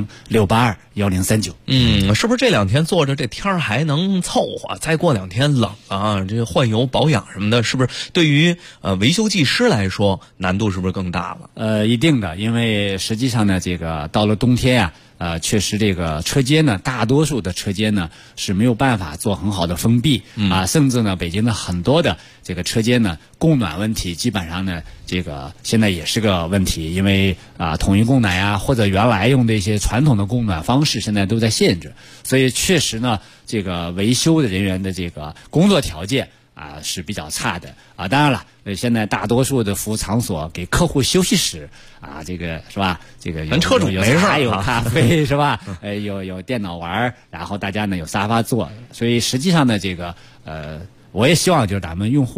Speaker 21: 400-682-1039。
Speaker 9: 是不是这2天坐着这天还能凑合？再过2天冷啊，这换油保养什么的，是不是对于维修技师来说难度是不是更大了？
Speaker 21: 一定的，因为实际上呢，这个到了冬天确实这个车间呢，大多数的车间呢是没有办法做很好的封闭甚至呢，北京的很多的这个车间呢，供暖问题基本上呢，这个现在也是个问题，因为统一供暖或者原来用的一些传统的供暖方式，现在都在限制，所以确实呢，这个维修的人员的这个工作条件是比较差的当然了，现在大多数的服务场所给客户休息室这个是吧？这个
Speaker 9: 咱车主没事
Speaker 21: 还有咖啡是吧？有电脑玩，然后大家呢有沙发坐，所以实际上呢，这个我也希望就是咱们用户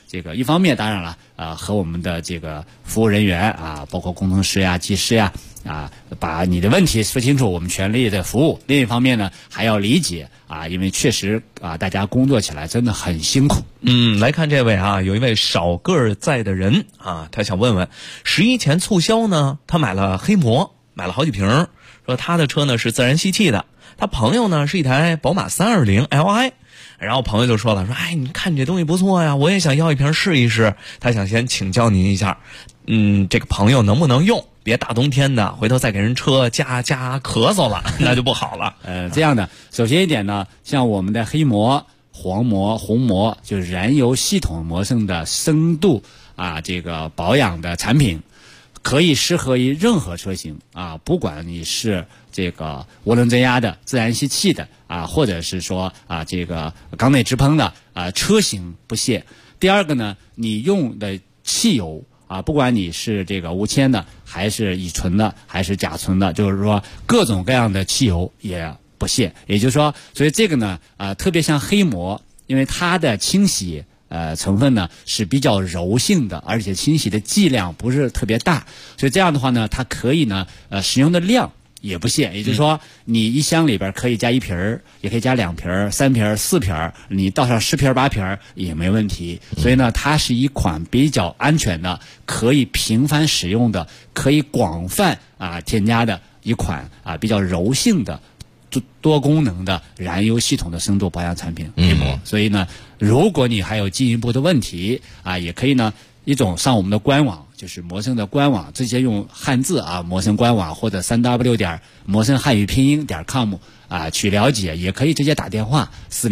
Speaker 21: 这个一方面当然了，和我们的这个服务人员包括工程师呀、技师呀把你的问题说清楚，我们全力的服务。另一方面呢，还要理解因为确实大家工作起来真的很辛苦。
Speaker 9: 来看这位有一位少个儿在的人他想问问，11前促销呢，他买了黑魔，买了好几瓶，说他的车呢是自然吸气的，他朋友呢是一台宝马320 Li。然后朋友就说了，说你看你这东西不错呀，我也想要一瓶试一试。他想先请教您一下，这个朋友能不能用？别大冬天的，回头再给人车加咳嗽了，那就不好了。
Speaker 21: 这样的，首先一点呢，像我们的黑魔、黄魔、红魔，就是燃油系统魔圣的深度这个保养的产品，可以适合于任何车型不管你是这个涡轮增压的、自然吸气的或者是说这个缸内直喷的车型不限。第二个呢，你用的汽油不管你是这个无铅的，还是乙醇的，还是甲醇的，就是说各种各样的汽油也不限。也就是说，所以这个呢特别像黑魔，因为它的清洗成分呢是比较柔性的，而且清洗的剂量不是特别大，所以这样的话呢，它可以呢使用的量也不限。也就是说，你一箱里边可以加1瓶，也可以加2瓶、3瓶、4瓶，你倒上10瓶、8瓶也没问题。所以呢，它是一款比较安全的，可以频繁使用的，可以广泛添加的一款比较柔性的多功能的燃油系统的深度保养产品黑魔。所以呢，如果你还有进一步的问题也可以呢一种上我们的官网，就是魔圣的官网，直接用汉字魔圣官网或者3w. 魔圣汉语拼音.com去了解，也可以直接打电话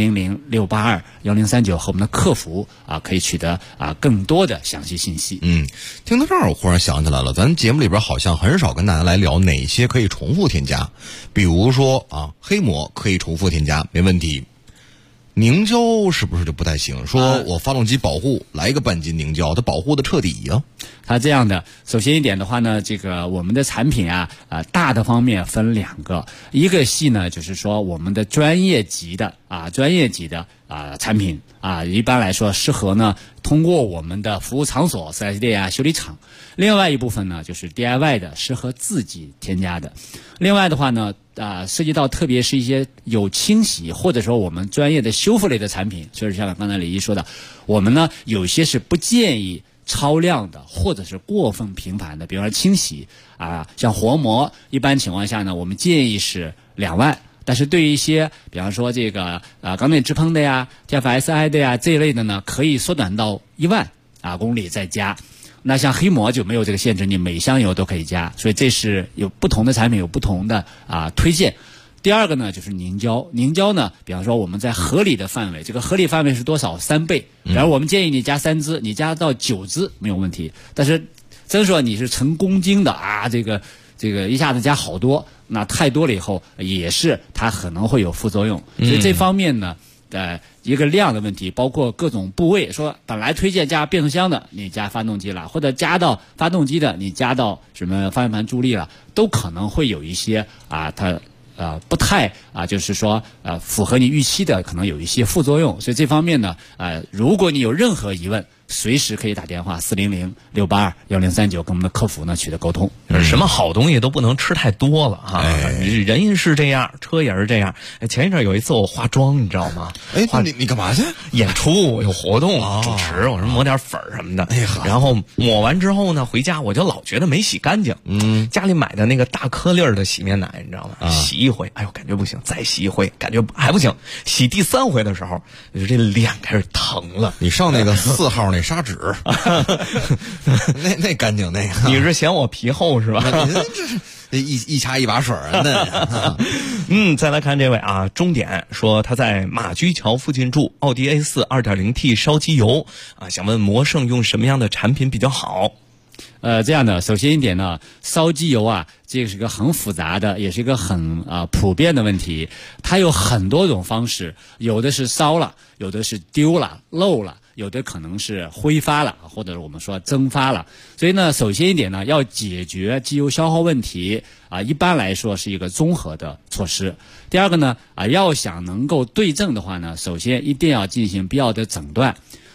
Speaker 21: 400-682-1039和我们的客服可以取得更多的详细信息。
Speaker 6: 听到这儿我忽然想起来了，咱节目里边好像很少跟大家来聊哪些可以重复添加，比如说黑魔可以重复添加没问题，凝胶是不是就不太行？说我发动机保护来一个半斤凝胶，它保护的彻底呀。
Speaker 21: 它这样的，首先一点的话呢，这个我们的产品大的方面分2个，一个系呢就是说我们的专业级的产品一般来说适合呢通过我们的服务场所 4S 店修理厂。另外一部分呢就是 DIY 的，适合自己添加的。另外的话呢涉及到特别是一些有清洗或者说我们专业的修复类的产品，就是像刚才李一说的，我们呢有些是不建议超量的或者是过分频繁的，比方说清洗像活膜，一般情况下呢我们建议是2万，但是对于一些比方说这个缸内直喷的呀、TFSI 的呀这一类的呢，可以缩短到1万公里再加。那像黑魔就没有这个限制，你每箱油都可以加，所以这是有不同的产品有不同的推荐。第二个呢就是凝胶，凝胶呢比方说我们在合理的范围，这个合理范围是多少？3倍，然后我们建议你加3支，你加到9支没有问题。但是真说你是成公斤的这个一下子加好多，那太多了以后也是它可能会有副作用。所以这方面呢一个量的问题，包括各种部位，说本来推荐加变速箱的你加发动机了，或者加到发动机的你加到什么方向盘助力了，都可能会有一些它不太就是说符合你预期的，可能有一些副作用。所以这方面呢如果你有任何疑问，随时可以打电话400-682-1039跟我们的客服呢取得沟通。
Speaker 9: 什么好东西都不能吃太多了人是这样，车也是这样。前一阵有一次我化妆，你知道吗？
Speaker 6: 你干嘛去？
Speaker 9: 演出有活动主持，我说抹点粉什么的。然后抹完之后呢，回家我就老觉得没洗干净。家里买的那个大颗粒儿的洗面奶，你知道吗？洗一回，感觉不行，再洗一回，感觉还不行。洗第3回的时候，就这脸开始疼了。
Speaker 6: 你上那个4号那砂纸，那干净那个。
Speaker 9: 你是嫌我皮厚是吧？
Speaker 6: 这一掐一把水
Speaker 9: 再来看这位终点说他在马驹桥附近住，奥迪 A4 2.0T 烧机油想问魔圣用什么样的产品比较好？
Speaker 21: 这样的，首先一点呢，烧机油这是一个很复杂的，也是一个很普遍的问题。它有很多种方式，有的是烧了，有的是丢了、漏了，有的可能是挥发了，或者我们说蒸发了。所以呢，首先一点呢，要解决机油消耗问题一般来说是一个综合的措施。第二个呢要想能够对症的话呢，首先一定要进行必要的诊断。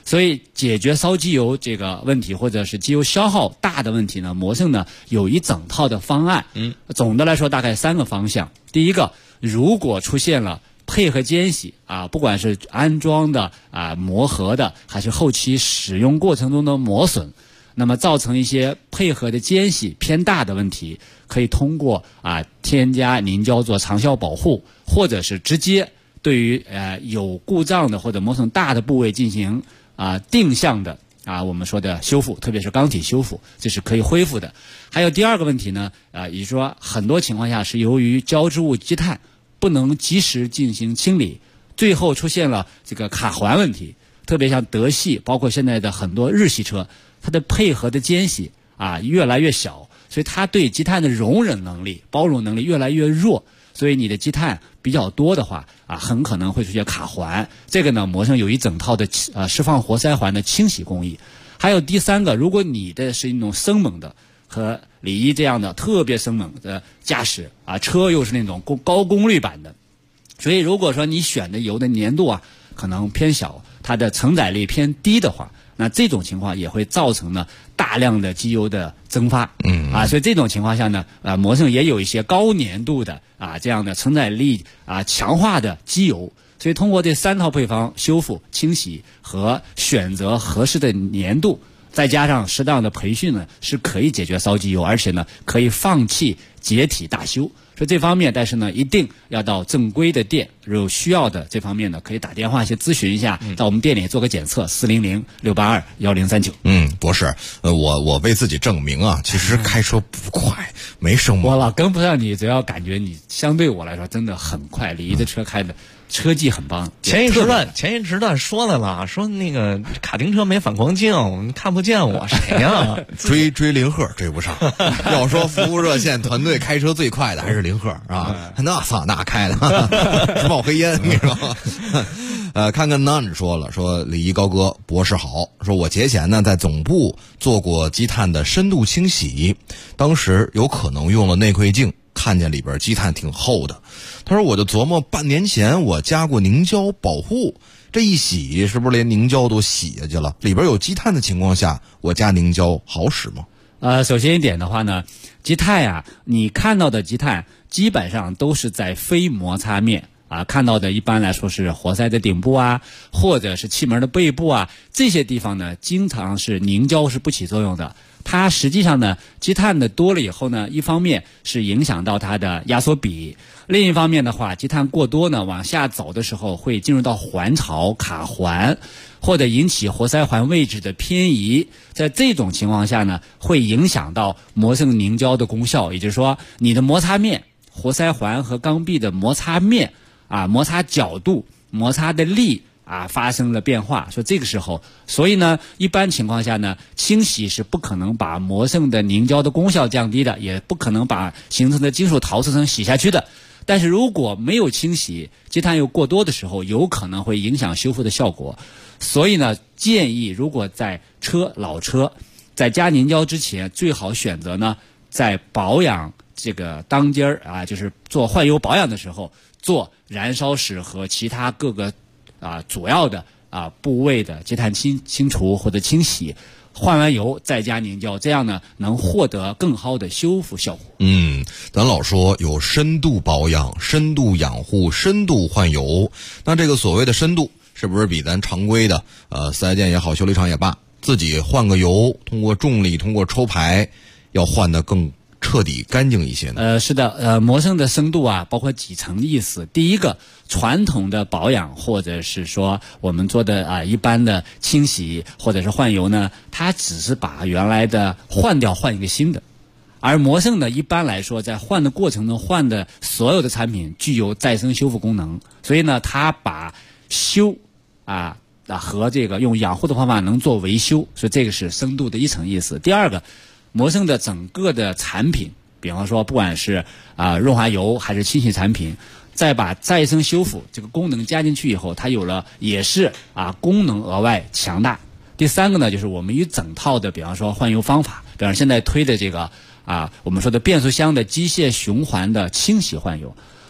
Speaker 21: 所以解决烧机油这个问题，或者是机油消耗大的问题呢，摩胜呢有一整套的方案。总的来说大概3个方向。第一个，如果出现了配合间隙不管是安装的磨合的，还是后期使用过程中的磨损，那么造成一些配合的间隙偏大的问题，可以通过添加凝胶做长效保护，或者是直接对于有故障的或者磨损大的部位进行定向的我们说的修复，特别是钢体修复，这是可以恢复的。还有第二个问题呢，也就是说很多情况下是由于胶质物积碳不能及时进行清理，最后出现了这个卡环问题。特别像德系，包括现在的很多日系车，它的配合的间隙越来越小，所以它对积碳的容忍能力、包容能力越来越弱。所以你的积碳比较多的话很可能会出现卡环。这个呢，摩胜有一整套的释放活塞环的清洗工艺。还有第3个，如果你的是那种生猛的，和李一这样的特别生猛的驾驶车又是那种高功率版的，所以如果说你选的油的粘度可能偏小，它的承载力偏低的话，那这种情况也会造成呢大量的机油的蒸发。所以这种情况下呢，摩胜也有一些高粘度的这样的承载力强化的机油。所以通过这3套配方，修复、清洗和选择合适的粘度，再加上适当的培训呢，是可以解决烧机油，而且呢可以放弃解体大修。所以这方面，但是呢一定要到正规的店，有需要的这方面呢可以打电话去咨询一下，到我们店里做个检测，400-682-1039。
Speaker 6: 博士，我为自己证明其实开车不快，没生猛。
Speaker 21: 我老跟不上你，只要感觉你相对我来说真的很快，李一的车开的车技很棒。
Speaker 9: 前一时段说来了，说那个卡丁车没反光镜，看不见我，谁呀？
Speaker 6: 追林鹤追不上。要说服务热线团队开车最快的还是林鹤那桑塔纳开的冒黑烟，你说。看看 Nan 说李一高哥博士好，说我节前呢在总部做过积碳的深度清洗，当时有可能用了内窥镜，看见里边积碳挺厚的。他说我就琢磨半年前我加过凝胶保护，这一洗是不是连凝胶都洗下去了？里边有积碳的情况下，我加凝胶好使吗？
Speaker 21: 首先一点的话呢，积碳你看到的积碳基本上都是在非摩擦面看到的一般来说是活塞的顶部或者是气门的背部这些地方呢，经常是凝胶是不起作用的。它实际上呢，积碳的多了以后呢，一方面是影响到它的压缩比，另一方面的话，积碳过多呢，往下走的时候会进入到环槽卡环，或者引起活塞环位置的偏移。在这种情况下呢，会影响到摩胜凝胶的功效，也就是说你的摩擦面，活塞环和缸壁的摩擦面摩擦角度、摩擦的力发生了变化。说这个时候，所以呢，一般情况下呢，清洗是不可能把摩胜的凝胶的功效降低的，也不可能把形成的金属陶瓷层洗下去的。但是如果没有清洗，积碳又过多的时候，有可能会影响修复的效果。所以呢，建议如果在老车在加凝胶之前，最好选择呢，在保养这个当间就是做换油保养的时候，做燃烧室和其他各个主要的部位的积碳清除或者清洗，换完油再加凝胶，这样呢能获得更好的修复效果。
Speaker 6: 咱老说有深度保养、深度养护、深度换油，那这个所谓的深度是不是比咱常规的四 S 店也好，修理厂也罢，自己换个油，通过重力，通过抽排，要换得更彻底干净一些呢？
Speaker 21: 是的，摩胜的深度包括几层意思。第一个，传统的保养或者是说我们做的一般的清洗或者是换油呢，它只是把原来的换掉，换一个新的。而摩胜呢，一般来说在换的过程中换的所有的产品具有再生修复功能，所以呢，它把修和这个用养护的方法能做维修，所以这个是深度的一层意思。第二个，摩胜的整个的产品，比方说不管是润滑油还是清洗产品，再把再生修复这个功能加进去以后，它有了也是功能额外强大。第三个呢，就是我们一整套的，比方说换油方法，比方现在推的这个我们说的变速箱的机械循环的清洗换油，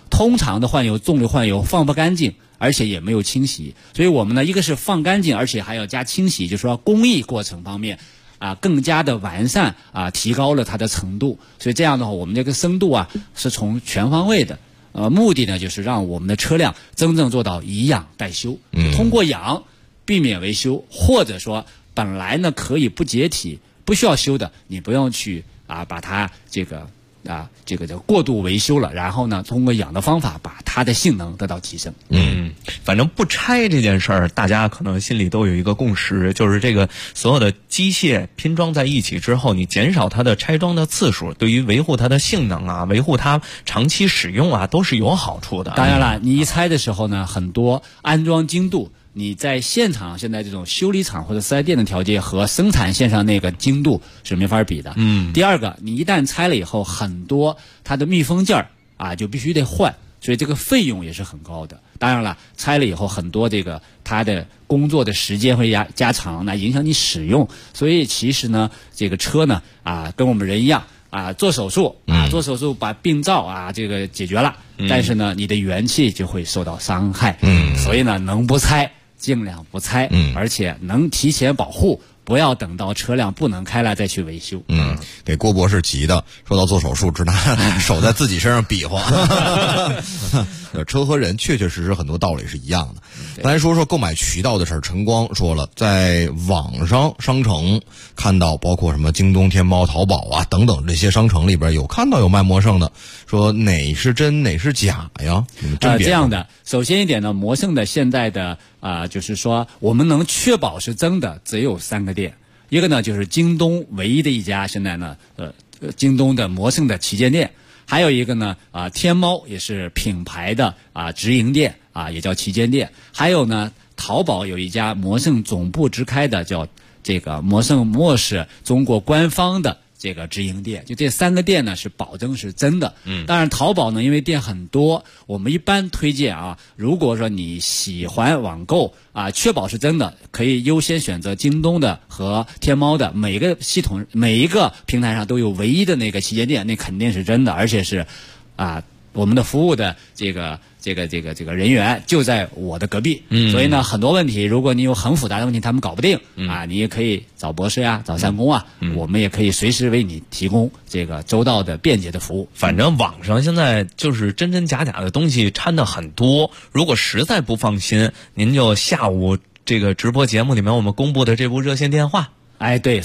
Speaker 21: 通常的换油、重力换油放不干净，而且也没有清洗，所以我们呢，一个是放干净，而且还要加清洗，就是说工艺过程方面更加的完善提高了它的程度。所以这样的话，我们这个深度是从全方位的。目的呢，就是让我们的车辆真正做到以养代修，通过养避免维修，或者说本来呢可以不解体、不需要修的，你不用去把它这个过度维修了，然后呢通过养的方法把它的性能得到提升。
Speaker 9: 反正不拆这件事儿，大家可能心里都有一个共识，就是这个所有的机械拼装在一起之后，你减少它的拆装的次数，对于维护它的性能维护它长期使用都是有好处的。
Speaker 21: 当然了，你一拆的时候呢，很多安装精度，你在现场现在这种修理厂或者4S店的条件和生产线上那个精度是没法比的。第二个，你一旦拆了以后，很多它的密封件就必须得换，所以这个费用也是很高的。当然了，拆了以后很多它的工作的时间会加长，那影响你使用。所以其实呢，这个车呢跟我们人一样做手术做手术把病灶这个解决了，但是呢你的元气就会受到伤害。所以呢能不拆尽量不拆，而且能提前保护，不要等到车辆不能开了再去维修。
Speaker 6: 给郭博士急的，说到做手术只拿手在自己身上比划。车和人确确实实很多道理是一样的。咱说购买渠道的事儿，陈光说了，在网上商城看到，包括什么京东、天猫、淘宝等等这些商城里边有看到有卖魔圣的，说哪是真哪是假呀？
Speaker 21: 这样的，首先一点呢，魔圣的现在的就是说我们能确保是真的只有3个店，一个呢就是京东唯一的一家现在呢京东的魔圣的旗舰店，还有一个呢天猫也是品牌的直营店也叫旗舰店，还有呢淘宝有一家魔圣总部直开的叫这个魔圣莫氏中国官方的这个直营店，就这3个店呢是保证是真的。当然淘宝呢因为店很多，我们一般推荐如果说你喜欢网购确保是真的，可以优先选择京东的和天猫的，每个系统每一个平台上都有唯一的那个旗舰店，那肯定是真的，而且是我们的服务的这个人员就在我的隔壁，所以呢很多问题如果你有很复杂的问题他们搞不定你也可以找博士找三公我们也可以随时为你提供这个周到的便捷的服务。
Speaker 9: 反正网上现在就是真真假假的东西掺的很多，如果实在不放心，您就下午这个直播节目里面我们公布的这部热线电话。
Speaker 21: 对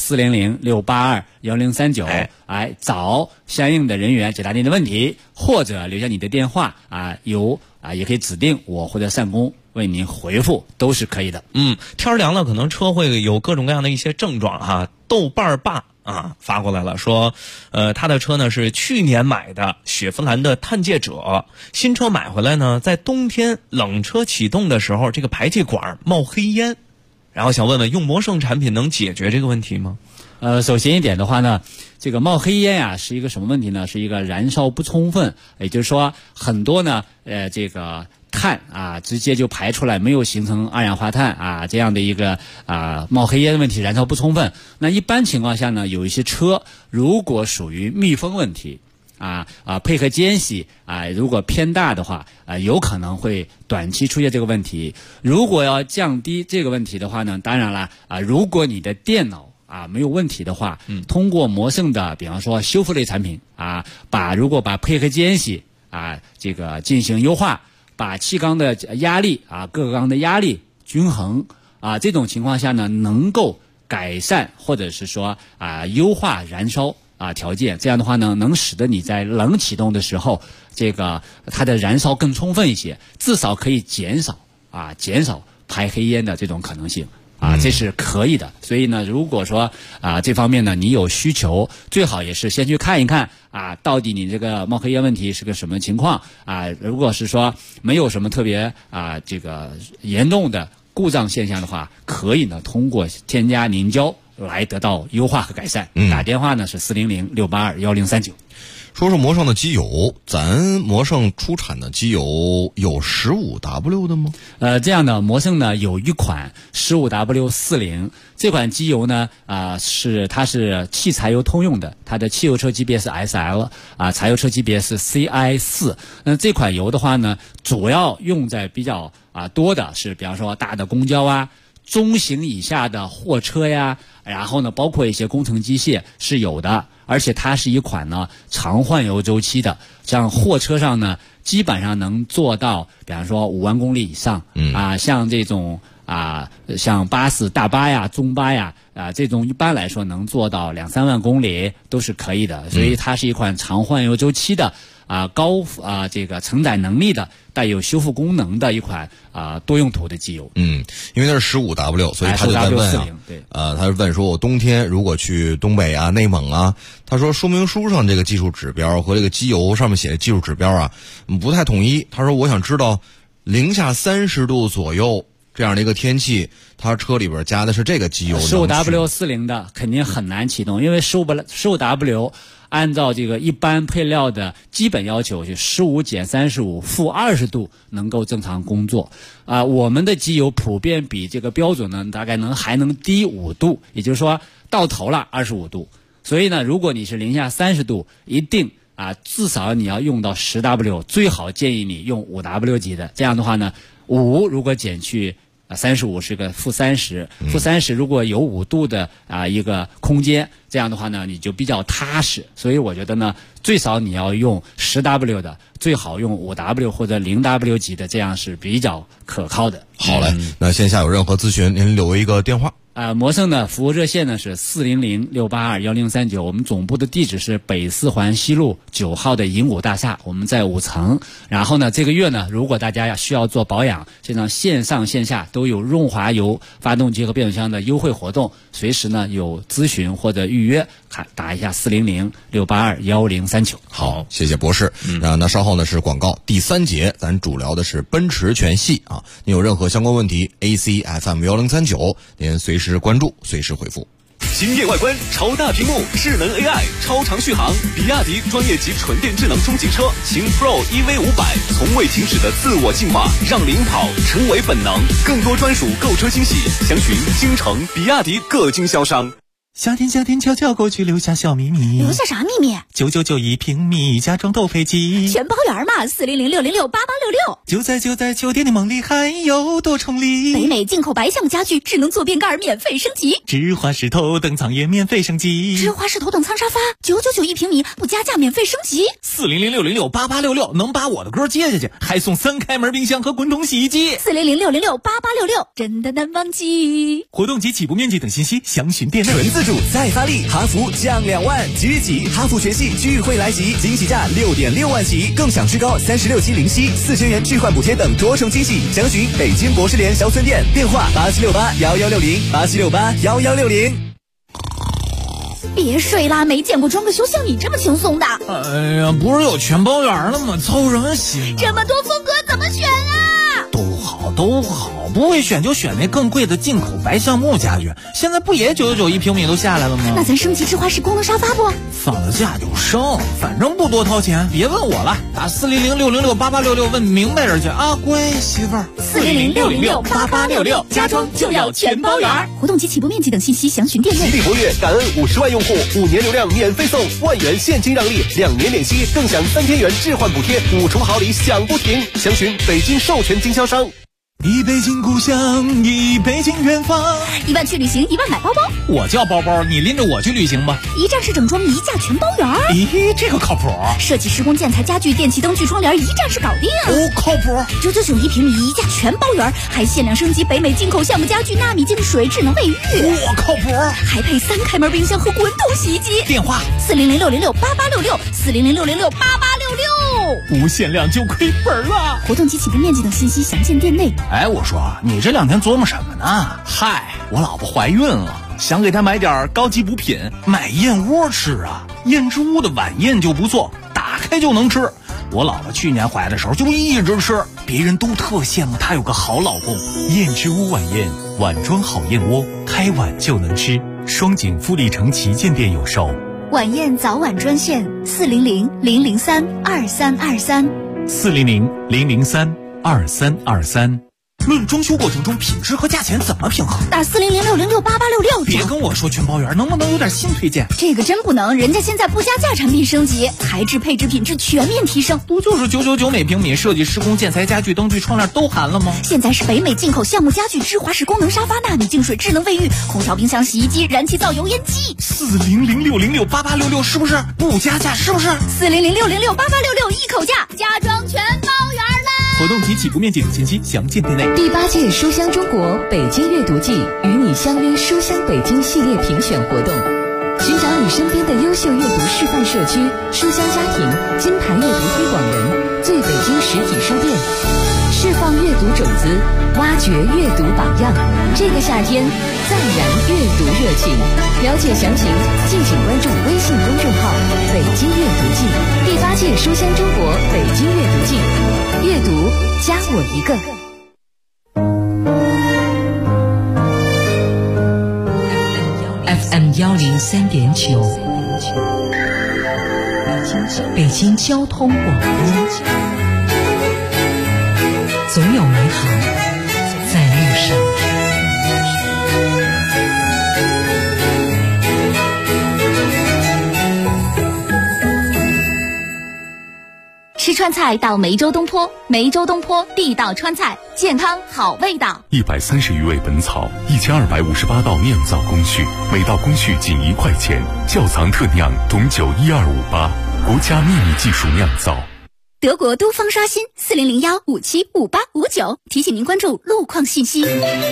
Speaker 21: ，400-682-1039，找相应的人员解答您的问题，或者留下你的电话也可以指定我或者善工为您回复，都是可以的。
Speaker 9: 天凉了，可能车会有各种各样的一些症状豆瓣爸发过来了，说他的车呢是去年买的雪佛兰的探界者，新车买回来呢，在冬天冷车启动的时候，这个排气管冒黑烟。然后想问问，用魔圣产品能解决这个问题吗？
Speaker 21: 首先一点的话呢，这个冒黑烟是一个什么问题呢？是一个燃烧不充分，也就是说很多呢这个碳直接就排出来，没有形成二氧化碳这样的一个冒黑烟的问题，燃烧不充分。那一般情况下呢，有一些车如果属于密封问题配合间隙如果偏大的话有可能会短期出现这个问题。如果要降低这个问题的话呢，当然了如果你的电脑没有问题的话，通过魔圣的比方说修复类产品如果把配合间隙这个进行优化，把气缸的压力各个缸的压力均衡这种情况下呢，能够改善或者是说优化燃烧条件，这样的话呢，能使得你在冷启动的时候，这个它的燃烧更充分一些，至少可以减少排黑烟的这种可能性这是可以的。所以呢，如果说这方面呢你有需求，最好也是先去看一看到底你这个冒黑烟问题是个什么情况如果是说没有什么特别这个严重的故障现象的话，可以呢通过添加凝胶来得到优化和改善。打电话呢是400-682-1039。
Speaker 6: 说说魔圣的机油，咱魔圣出产的机油有 15W 的吗？
Speaker 21: 这样的魔圣呢有一款 15W40， 这款机油呢它是汽柴油通用的，它的汽油车级别是 SL 柴油车级别是 CI4。那这款油的话呢，主要用在比较多的是，比方说大的公交啊、中型以下的货车呀，然后呢包括一些工程机械是有的。而且它是一款呢长换油周期的，像货车上呢基本上能做到，比方说5万公里以上。像这种像巴士、大巴呀、中巴呀这种一般来说能做到2-3万公里都是可以的。所以它是一款长换油周期的高这个承载能力的、带有修复功能的一款多用途的机油。
Speaker 6: 因为它是 15W， 所以他就在问他就问说，我冬天如果去东北内蒙他说说明书上这个技术指标和这个机油上面写的技术指标不太统一。他说我想知道-30度左右这样的一个天气，他车里边加的是这个机油。
Speaker 21: 15W40的肯定很难启动，因为15W按照这个一般配料的基本要求是15减35负20度能够正常工作。我们的机油普遍比这个标准呢大概还能低5度，也就是说到头了25度。所以呢，如果你是-30度，一定至少你要用到10W， 最好建议你用5W 级的。这样的话呢，5如果减去35是个-30，负30如果有5度的一个空间，这样的话呢你就比较踏实。所以我觉得呢，最少你要用10W 的，最好用5W 或者0W 级的，这样是比较可靠的。
Speaker 6: 好嘞，那线下有任何咨询您留一个电话。
Speaker 21: 魔圣的服务热线呢是400-682-1039，我们总部的地址是北四环西路9号的银武大厦，我们在5层。然后呢，这个月呢，如果大家需要做保养，现在线上线下都有润滑油、发动机和变速箱的优惠活动，随时呢有咨询或者预约，打一下400-682-1039。
Speaker 6: 好，谢谢博士。那稍后呢是广告，第3节咱主聊的是奔驰全系您有任何相关问题 ，AC FM1039，您随时关注，随时回复。
Speaker 14: 惊艳外观、超大屏幕、智能 AI、超长续航，比亚迪专业级纯电智能中级车秦 Pro EV500，从未停止的自我进化，让领跑成为本能。更多专属购车惊喜，详询京城比亚迪各经销商。
Speaker 1: 夏天悄悄过去，留下小秘密。
Speaker 17: 留下啥秘密
Speaker 1: ？9991平米，家装斗飞机，
Speaker 17: 全包圆嘛！400-606-8866。
Speaker 1: 就在酒店的梦里，还有多重礼。
Speaker 17: 北美进口白橡家具，智能坐便盖免费升级。
Speaker 1: 芝华士头等舱也免费升级。
Speaker 17: 芝华士头等舱沙发999平米，不加价免费升级。
Speaker 1: 400-606-8866，能把我的歌接下去，还送3开门冰箱和滚筒洗衣机。
Speaker 17: 400-606-8866，真的难忘记。
Speaker 1: 活动及起步面积等信息详询店内。
Speaker 13: 纯自主再发力，哈弗降2万，即日起哈弗全系聚会来袭，惊喜价6.6万起，更享至高36期零息，4000元置换补贴等多重惊喜。详询北京博士联销村店，电话8768-1160，8768-1160。
Speaker 17: 别睡啦，没见过装个修像你这么轻松的。
Speaker 1: 哎呀，不是有全包圆了吗？凑什么心？
Speaker 17: 这么多风格怎么选啊？
Speaker 1: 都好，不会选就选那更贵的进口白橡木家具，现在不也991平米都下来了吗？
Speaker 17: 那咱升级芝华士功能沙发不？
Speaker 1: 放了假就升，反正不多掏钱，别问我了，打400-606-8866问明白人去啊，乖媳妇儿。
Speaker 17: 400-606-8866，家装就要全包圆。活动及起步面积等信息详询店内。
Speaker 14: 吉利博越感恩50万用户，5年流量免费送1万元现金让利，2年免息，更享3000元置换补贴，5重好礼享不停。详询北京授权经销商。
Speaker 1: 一北京故乡，一北京远方。
Speaker 17: 1万去旅行，1万买包包。
Speaker 1: 我叫包包，你拎着我去旅行吧。
Speaker 17: 一站式整装，一价全包圆。
Speaker 1: 咦，这个靠谱。
Speaker 17: 设计施工建材家具电器灯具窗帘，一站式搞定。
Speaker 1: 哦，靠谱。
Speaker 17: 9991平米，一价全包圆，还限量升级北美进口橡木家具纳米净水智能卫浴。
Speaker 1: 我靠谱。
Speaker 17: 还配3开门冰箱和滚筒洗衣机。
Speaker 1: 电话
Speaker 17: 400-606-8866，400-606-8866。
Speaker 1: 不限量就亏本了。
Speaker 17: 活动及起步面积等信息详见店内。
Speaker 1: 哎，我说你这2天琢磨什么呢？嗨，我老婆怀孕了，想给她买点高级补品，买燕窝吃啊。燕之屋的晚宴就不错，打开就能吃。我老婆去年怀的时候就一直吃，别人都特羡慕她有个好老公。
Speaker 18: 燕之屋晚宴，碗装好燕窝，开碗就能吃。 双井富力城旗舰店有售。
Speaker 10: 晚宴早晚专线
Speaker 18: 400-003-2323，400-003-2323。
Speaker 1: 论装修过程中品质和价钱怎么平衡？
Speaker 17: 打400-606-8866。
Speaker 1: 别跟我说全包圆，能不能有点新推荐？
Speaker 17: 这个真不能，人家现在不加价产品升级，材质、配置、品质全面提升。
Speaker 1: 不就是999每平米，设计、施工、建材、家具、灯具、窗帘都含了吗？
Speaker 17: 现在是北美进口橡木家具、芝华士功能沙发、纳米净水、智能卫浴、空调、冰箱、洗衣机、燃气灶、油烟机。
Speaker 1: 400-606-8866是不是不加价？是不是
Speaker 17: 400-606-8866一口价，家装全包圆了。
Speaker 18: 活动及起步面积等信息详见店内。
Speaker 7: 第8届书香中国北京阅读季与你相约书香北京系列评选活动，寻找你身边的优秀阅读示范社区、书香家庭、金牌阅读推广人、最北京实体书店，释放阅读种子，挖掘阅读榜样。这个夏天再燃阅读热情。了解详情，敬请关注微信公众号“北京阅读季”。第8届书香中国北京阅读季，阅读加我一个。FM 103.9，北京交通广播，总有美好在路上。
Speaker 17: 吃川菜到梅州东坡，梅州东坡地道川菜，健康好味道。
Speaker 4: 130余味本草，1258道酿造工序，每道工序仅1块钱。窖藏特酿董酒12588，国家秘密技术酿造。
Speaker 17: 德国都方刷新400-575859，提醒您关注路况信息。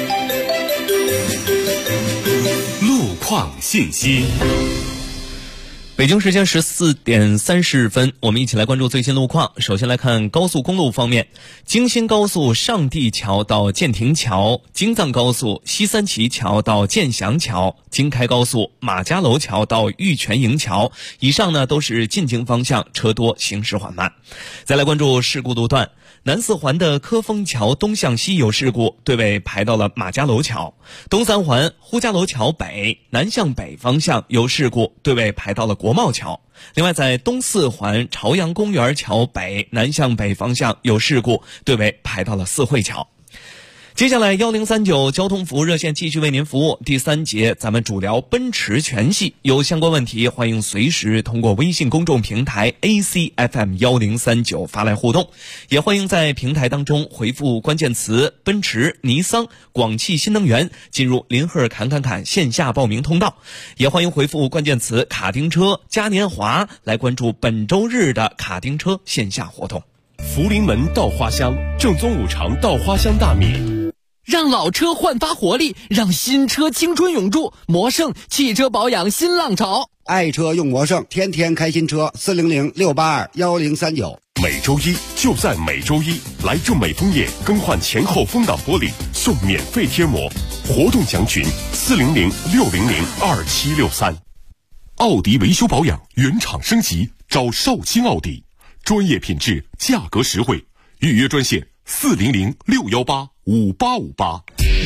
Speaker 4: 路况信息。
Speaker 9: 北京时间14点30分，我们一起来关注最新路况。首先来看高速公路方面，京新高速上地桥到建亭桥，京藏高速西三旗桥到建祥桥，京开高速马家楼桥到玉泉营桥，以上呢都是进京方向，车多，行驶缓慢。再来关注事故路段。南四环的科丰桥东向西有事故，队尾排到了马家楼桥；东三环呼家楼桥北南向北方向有事故，队尾排到了国贸桥。另外，在东四环朝阳公园桥北南向北方向有事故，队尾排到了四惠桥。接下来1039交通服务热线继续为您服务。第3节咱们主聊奔驰全系，有相关问题欢迎随时通过微信公众平台 ACFM1039 发来互动，也欢迎在平台当中回复关键词奔驰、尼桑、广汽新能源进入林赫侃线下报名通道，也欢迎回复关键词卡丁车、嘉年华来关注本周日的卡丁车线下活动。
Speaker 12: 福临门稻花香，正宗五常稻花香大米。
Speaker 2: 让老车焕发活力，让新车青春永驻。魔胜汽车保养新浪潮，
Speaker 3: 爱车用魔胜，天天开新车。400-682-1039。
Speaker 4: 每周一就在每周一，来正美枫叶更换前后风挡玻璃送免费贴膜，活动详询400-600-2763。奥迪维修保养原厂升级，找绍兴奥迪，专业品质，价格实惠，预约专线400-618-5858。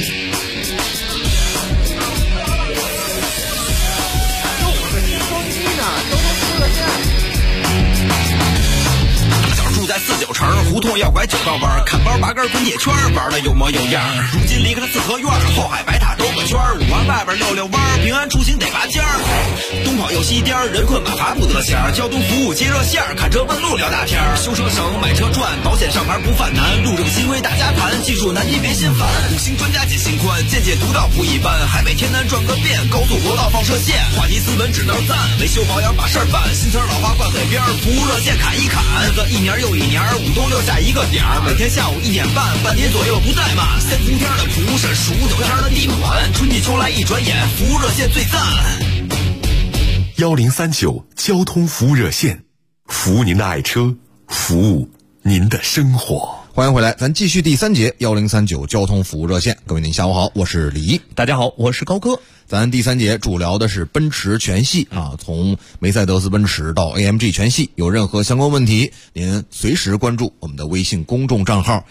Speaker 5: 在49城胡同要拐9道弯，看包拔根滚铁圈，玩的有模有样。如今离开了四合院，后海白塔兜个圈，5环外边溜弯，平安出行得拔尖儿。东跑右西颠，人困马乏不得闲。交通服务接热线，看车问路聊大天。修车省，买车赚，保险上牌不犯难。路政新规大家谈，技术难题别心烦。5星专家解心宽，见解独到不一般。海北天南转个遍，高速国道放射线。话题斯文只能赞，维修保养把事儿办。新词老话挂嘴边，服务热线砍一砍。一年又一年，5都留下一个点儿，每天下午1点半，半点左右不怠慢。3伏天的蒲是数9天的地暖，春季秋来一转眼，服务热线最赞。
Speaker 4: 1039交通服务热线，服务您的爱车，服务您的生活。
Speaker 6: 欢迎回来，咱继续第3节1039交通服务热线。各位您下午好，我是李毅。
Speaker 9: 大家好，我是高哥。
Speaker 6: 咱第3节主聊的是奔驰全系啊，从梅赛德斯奔驰到 AMG 全系，有任何相关问题，您随时关注我们的微信公众账号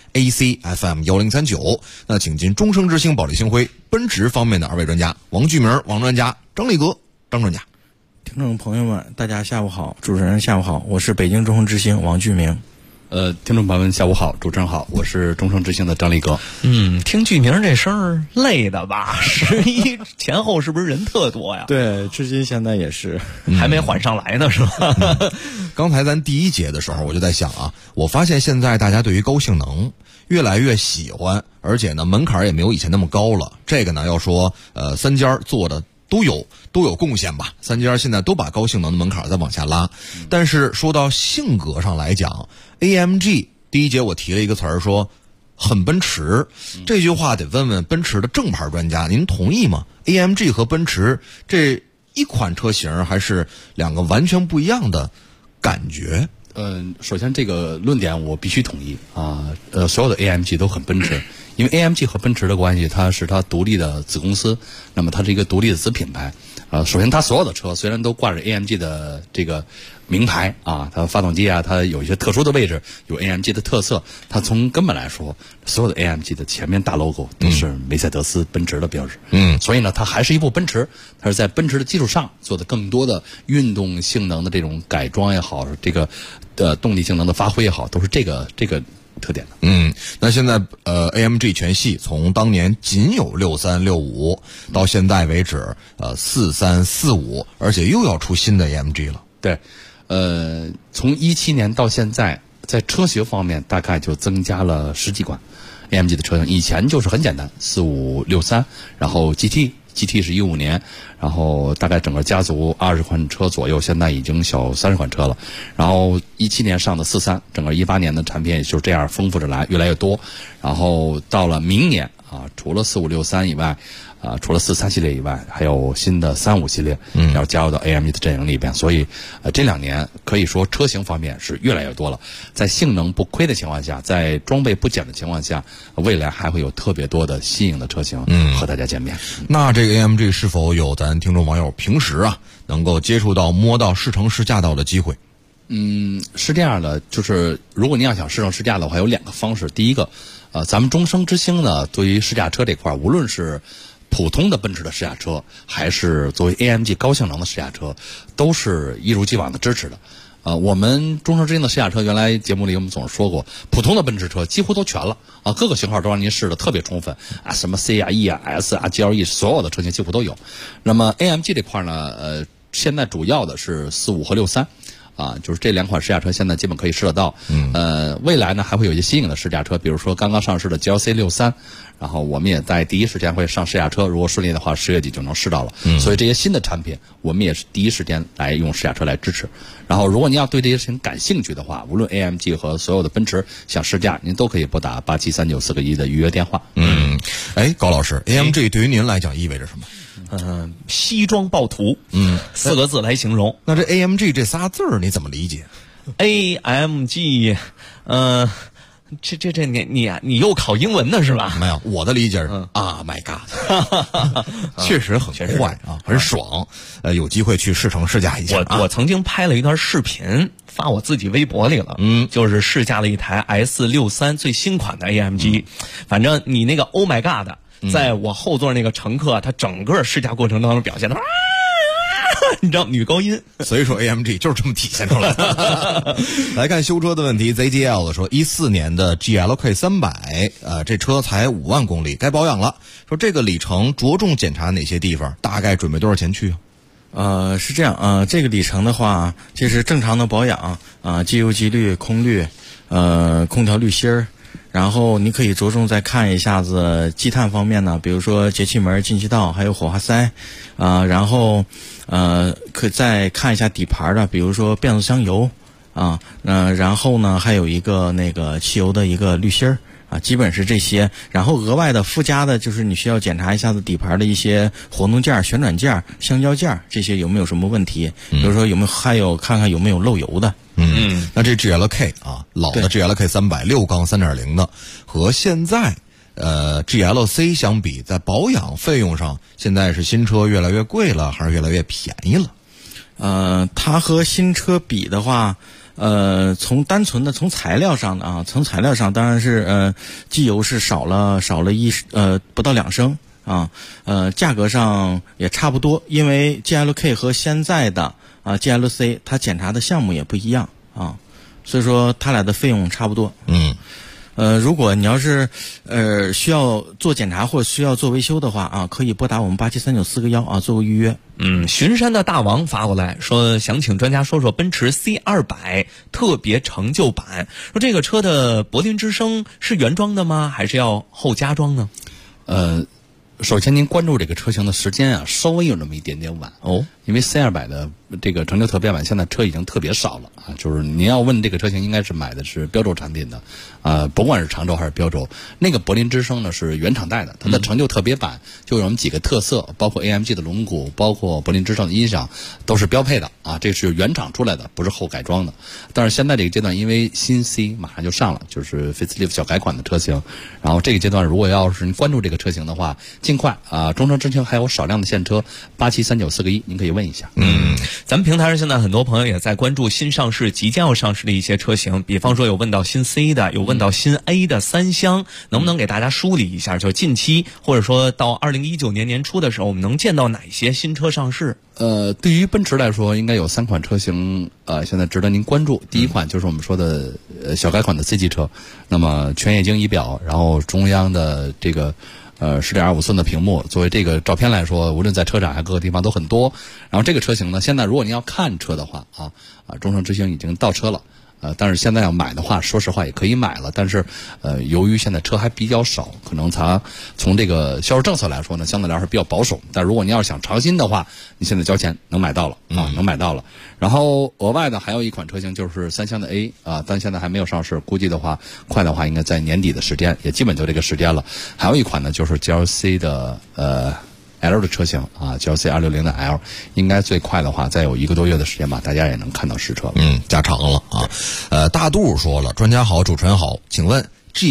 Speaker 6: ACFM1039。那请进终生之星保利星辉奔驰方面的2位专家，王巨明王专家张立革张专家。
Speaker 8: 听众朋友们，大家下午好，主持人下午好，我是北京中恒之星王俊明。
Speaker 22: 听众朋友们下午好，主持人好，我是中盛之星的张立革。
Speaker 9: 听剧名这声儿累的吧？11前后是不是人特多呀？
Speaker 8: 对，至今现在也是，
Speaker 9: 还没缓上来呢，是吧？
Speaker 6: 刚才咱第一节的时候，我就在想啊，我发现现在大家对于高性能越来越喜欢，而且呢门槛也没有以前那么高了。这个呢要说三家做的都有贡献吧，三家现在都把高性能的门槛再往下拉。但是说到性格上来讲，AMG 第一节我提了一个词儿说很奔驰，这句话得问问奔驰的正牌专家，您同意吗？ AMG 和奔驰这一款车型还是两个完全不一样的感觉？
Speaker 22: 首先这个论点我必须同意啊，所有的 AMG 都很奔驰，因为 AMG 和奔驰的关系，它是它独立的子公司，那么它是一个独立的子品牌。首先它所有的车虽然都挂着 AMG 的这个名牌啊，它发动机啊，它有一些特殊的位置，有 AMG 的特色。它从根本来说，所有的 AMG 的前面大 logo 都是梅赛德斯奔驰的标志。所以呢，它还是一部奔驰，它是在奔驰的基础上做的更多的运动性能的这种改装也好，这个动力性能的发挥也好，都是这个特点的。
Speaker 6: 那现在AMG 全系从当年仅有63、65到现在为止43、45，而且又要出新的 AMG 了。
Speaker 22: 对，从17年到现在，在车型方面大概就增加了10几款 AMG 的车型。以前就是很简单，45、63，然后 GT 是15年，然后大概整个家族20款车左右，现在已经小30款车了。然后17年上的43，整个18年的产品也就这样丰富着来，越来越多。然后到了明年啊，除了45、63以外，除了43系列以外，还有新的35系列要加入到 AMG 的阵营里边。所以这2年可以说车型方面是越来越多了。在性能不亏的情况下，在装备不减的情况下，未来还会有特别多的新颖的车型和大家见面。
Speaker 6: 那这个 AMG 是否有咱听众网友平时能够接触到摸到试乘试驾到的机会？
Speaker 22: 是这样的，就是如果您要想试乘试驾的话，有2个方式。第一个，咱们中升之星呢，对于试驾车这块，无论是普通的奔驰的试驾车，还是作为 AMG 高性能的试驾车，都是一如既往的支持的。我们中升之星的试驾车，原来节目里我们总是说过，普通的奔驰车几乎都全了啊，各个型号都让您试的特别充分啊，什么 C 啊、E 啊、S 啊、GLE 所有的车型几乎都有。那么 AMG 这块呢，现在主要的是45和63。就是这2款试驾车现在基本可以试得到。未来呢还会有一些新颖的试驾车，比如说刚刚上市的 GLC 63，然后我们也在第一时间会上试驾车，如果顺利的话10月底就能试到了。所以这些新的产品我们也是第一时间来用试驾车来支持。然后如果您要对这些事情感兴趣的话，无论 AMG 和所有的奔驰想试驾，您都可以拨打873941的预约电话。
Speaker 6: 高老师， AMG 对于您来讲意味着什么？
Speaker 9: 西装暴徒，4个字来形容。
Speaker 6: 那这 AMG 这仨字儿你怎么理解？
Speaker 9: AMG，这你又考英文的是吧？
Speaker 6: 没有，我的理解是my God， 确实很坏啊，很爽。有机会去试乘试驾一下。
Speaker 9: 我曾经拍了一段视频发我自己微博里了，就是试驾了一台 S63最新款的 AMG，反正你那个 Oh my God 在我后座那个乘客，他整个试驾过程当中表现的你知道女高音，
Speaker 6: 所以说 AMG 就是这么体现出来的。来看修车的问题 ，ZGL 说14年的 GLK 300，这车才5万公里，该保养了。说这个里程着重检查哪些地方？大概准备多少钱去啊？
Speaker 8: 是这样这个里程的话，这是正常的保养机油机滤、空滤，空调滤芯儿。然后你可以着重再看一下子积碳方面呢，比如说节气门、进气道，还有火花塞，然后可以再看一下底盘的，比如说变速箱油然后呢还有一个那个汽油的一个滤芯儿基本是这些。然后额外的附加的就是你需要检查一下子底盘的一些活动件、旋转件、橡胶件这些有没有什么问题，比如说有没有还有看看有没有漏油的。
Speaker 6: 那这 GLK 老的 GLK 300 6缸 3.0 的和现在GLC 相比，在保养费用上，现在是新车越来越贵了，还是越来越便宜了？
Speaker 8: 它和新车比的话，从单纯的从材料上的从材料上当然是机油是少了不到2升。 价格上也差不多，因为 GLK 和现在的GLC 它检查的项目也不一样啊，所以说它俩的费用差不多。如果你要是需要做检查或者需要做维修的话啊，可以拨打我们873941啊，做个预约。
Speaker 9: 巡山的大王发过来说，想请专家说说奔驰 C200 特别成就版，说这个车的柏林之声是原装的吗？还是要后加装呢？
Speaker 22: 首先您关注这个车型的时间啊，稍微有那么一点点晚
Speaker 9: 哦，
Speaker 22: 因为 C200 的这个成就特别版现在车已经特别少了啊，就是您要问这个车型应该是买的是标轴产品的，不管是长轴还是标轴，那个柏林之声呢是原厂带的，它的成就特别版就有我们几个特色，包括 AMG 的轮毂，包括柏林之声的音响都是标配的啊，这是原厂出来的，不是后改装的。但是现在这个阶段，因为新 C 马上就上了，就是 facelift 小改款的车型，然后这个阶段如果要是您关注这个车型的话，尽快啊，中城之星还有少量的现车873941，您可以问一下。
Speaker 9: 咱们平台上现在很多朋友也在关注新上市、即将要上市的一些车型，比方说有问到新 C 的，有问到新 A 的三厢，能不能给大家梳理一下？就近期或者说到2019年年初的时候，我们能见到哪些新车上市？
Speaker 22: 对于奔驰来说，应该有3款车型现在值得您关注。第一款就是我们说的小改款的 C 级车，那么全液晶仪表，然后中央的这个10.25寸的屏幕，作为这个照片来说，无论在车展还各个地方都很多。然后这个车型呢，现在如果您要看车的话中城之星已经到车了。但是现在要买的话，说实话也可以买了，但是由于现在车还比较少，可能它从这个销售政策来说呢，相对来说是比较保守。但如果你要是想尝新的话，你现在交钱能买到了能买到了。然后额外的还有一款车型就是三厢的 A 但现在还没有上市，估计的话快的话应该在年底的时间，也基本就这个时间了。还有一款呢就是 GLC 的L 的车型GLC 260的 L 应该最快的话再有1个多月的时间吧，大家也能看到实车。
Speaker 6: 加长了大杜说了，专家好，主持人好，请问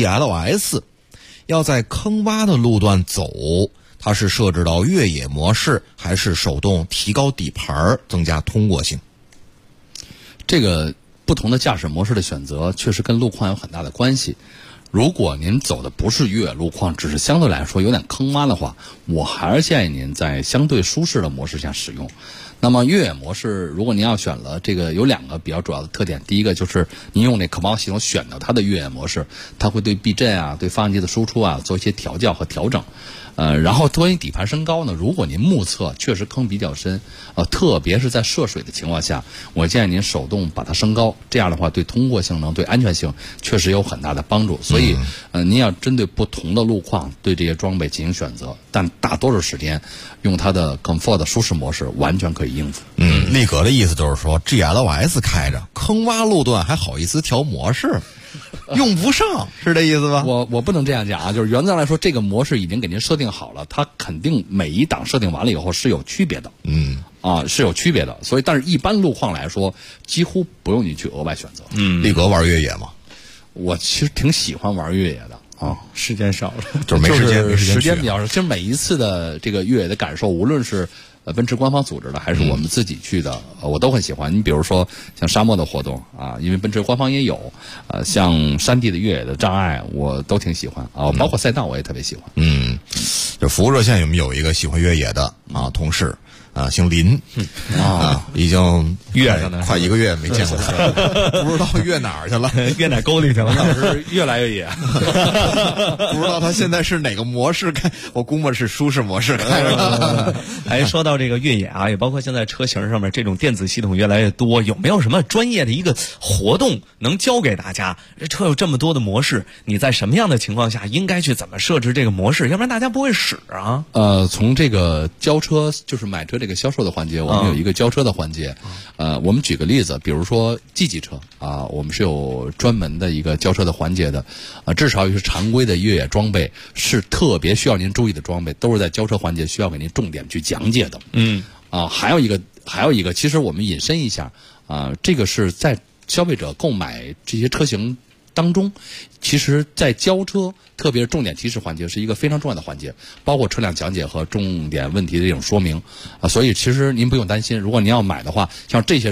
Speaker 6: GLS 要在坑洼的路段走，它是设置到越野模式，还是手动提高底盘增加通过性？
Speaker 22: 这个不同的驾驶模式的选择确实跟路况有很大的关系。如果您走的不是越野路况，只是相对来说有点坑洼的话，我还是建议您在相对舒适的模式下使用。那么越野模式，如果您要选了这个，有2个比较主要的特点。第一个就是您用那 COMAC 系统选到它的越野模式，它会对避震对发动机的输出做一些调教和调整。然后关于底盘升高呢，如果您目测确实坑比较深，特别是在涉水的情况下，我建议您手动把它升高，这样的话对通过性能、对安全性确实有很大的帮助。所以，您要针对不同的路况对这些装备进行选择，但大多数时间用它的 Comfort 的舒适模式完全可以应付。
Speaker 6: 力哥的意思就是说 GLS 开着坑洼路段还好意思调模式？用不上，是这意思吧？
Speaker 22: 我不能这样讲就是原则上来说，这个模式已经给您设定好了，它肯定每一档设定完了以后是有区别的。是有区别的。所以，但是一般路况来说，几乎不用你去额外选择。
Speaker 6: 力哥玩越野吗？
Speaker 22: 我其实挺喜欢玩越野的
Speaker 8: 时间少了，
Speaker 22: 就是没时间，时间比较少。其实每一次的这个越野的感受，无论是奔驰官方组织的还是我们自己去的，我都很喜欢。你比如说像沙漠的活动因为奔驰官方也有，像山地的越野的障碍，我都挺喜欢包括赛道我也特别喜欢。
Speaker 6: 这服务热线有一个喜欢越野的同事。姓林已经
Speaker 9: 越着呢，
Speaker 6: 快1个月没见过他，不知道越哪儿去了，
Speaker 9: 越哪沟里去了，
Speaker 22: 是越来越野。
Speaker 6: 不知道他现在是哪个模式开，我估摸是舒适模式开着。
Speaker 9: 说到这个越野也包括现在车型上面这种电子系统越来越多，有没有什么专业的一个活动能教给大家？这车有这么多的模式，你在什么样的情况下应该去怎么设置这个模式？要不然大家不会使啊。
Speaker 22: 从这个交车就是买车这个销售的环节，我们有一个交车的环节。我们举个例子，比如说 G 级车我们是有专门的一个交车的环节的。至少是常规的越野装备，是特别需要您注意的装备，都是在交车环节需要给您重点去讲解的。还有一个，其实我们引申一下这个是在消费者购买这些车型当中，其实在交车特别是重点提示环节是一个非常重要的环节，包括车辆讲解和重点问题的这种说明所以其实您不用担心，如果您要买的话，像这些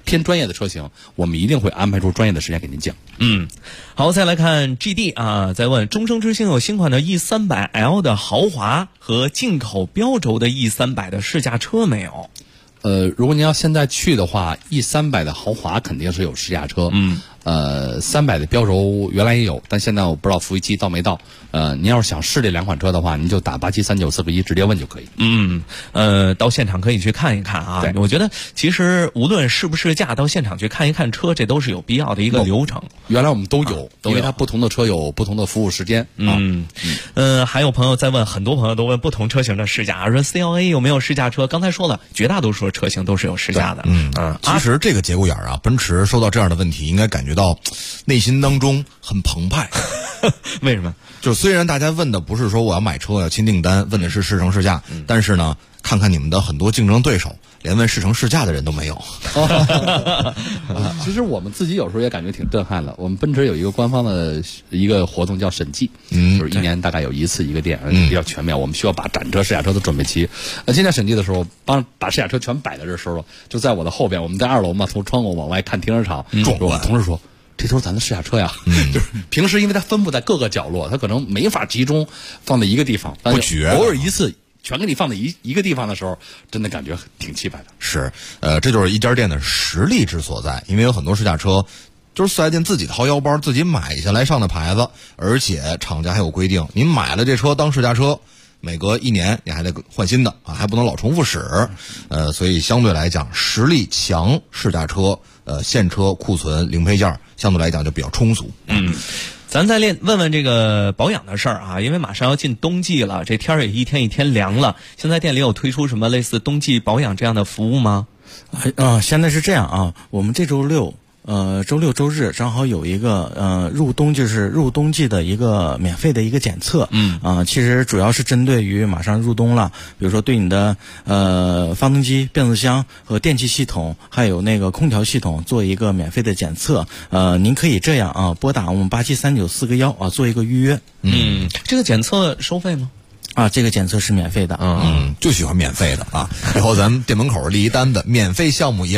Speaker 22: 偏专业的车型，我们一定会安排出专业的时间给您讲。
Speaker 9: 好，再来看 GD 啊，在问中升之星有新款的 E300L 的豪华和进口标轴的 E300的试驾车没有？
Speaker 22: 如果您要现在去的话，E300的豪华肯定是有试驾车。300的标轴原来也有，但现在我不知道服务期到没到。您要是想试这两款车的话，您就打873941直接问就可以。
Speaker 9: 到现场可以去看一看啊。我觉得其实无论试不试驾，到现场去看一看车，这都是有必要的一个流程。
Speaker 22: 原来我们都有，因为它不同的车有不同的服务时间。
Speaker 9: 还有朋友在问，很多朋友都问不同车型的试驾，说 CLA 有没有试驾车？刚才说了，绝大多数车型都是有试驾的。
Speaker 6: 其实这个节骨眼啊，奔驰收到这样的问题，应该感觉到内心当中很澎湃。
Speaker 9: 为什么？
Speaker 6: 就虽然大家问的不是说我要买车要签订单，问的是试乘试驾，但是呢，看看你们的很多竞争对手，连问试乘试驾的人都没有。
Speaker 22: 其实我们自己有时候也感觉挺震撼的。我们奔驰有一个官方的一个活动叫审计，就是1年大概有一次一个店，比较全面。我们需要把展车、试驾车都准备齐。今天审计的时候，把试驾车全摆在这时候，就在我的后边，我们在2楼嘛，从窗户往外看停车场。我同事说，这都是咱的试驾车呀。就是平时因为它分布在各个角落，它可能没法集中放在一个地方，
Speaker 6: 不绝。
Speaker 22: 偶尔一次全给你放在一个地方的时候，真的感觉挺气派的。
Speaker 6: 是，这就是一家店的实力之所在。因为有很多试驾车就是4S店自己掏腰包自己买下来上的牌子，而且厂家还有规定，您买了这车当试驾车，每隔1年你还得换新的啊，还不能老重复使。所以相对来讲，实力强试驾车，现车库存零配件相对来讲就比较充足。
Speaker 9: 咱再问问这个保养的事儿啊，因为马上要进冬季了，这天儿也一天一天凉了。现在店里有推出什么类似冬季保养这样的服务吗？
Speaker 8: 现在是这样啊，我们这周六周日正好有一个入冬季的一个免费的一个检测。其实主要是针对于马上入冬了，比如说对你的发动机、变速箱和电气系统，还有那个空调系统做一个免费的检测。您可以这样啊，拨打我们873941啊，做一个预约。
Speaker 9: 这个检测收费吗？
Speaker 8: 这个检测是免费的。
Speaker 6: 就喜欢免费的啊！以后咱们店门口立一单子，免费项目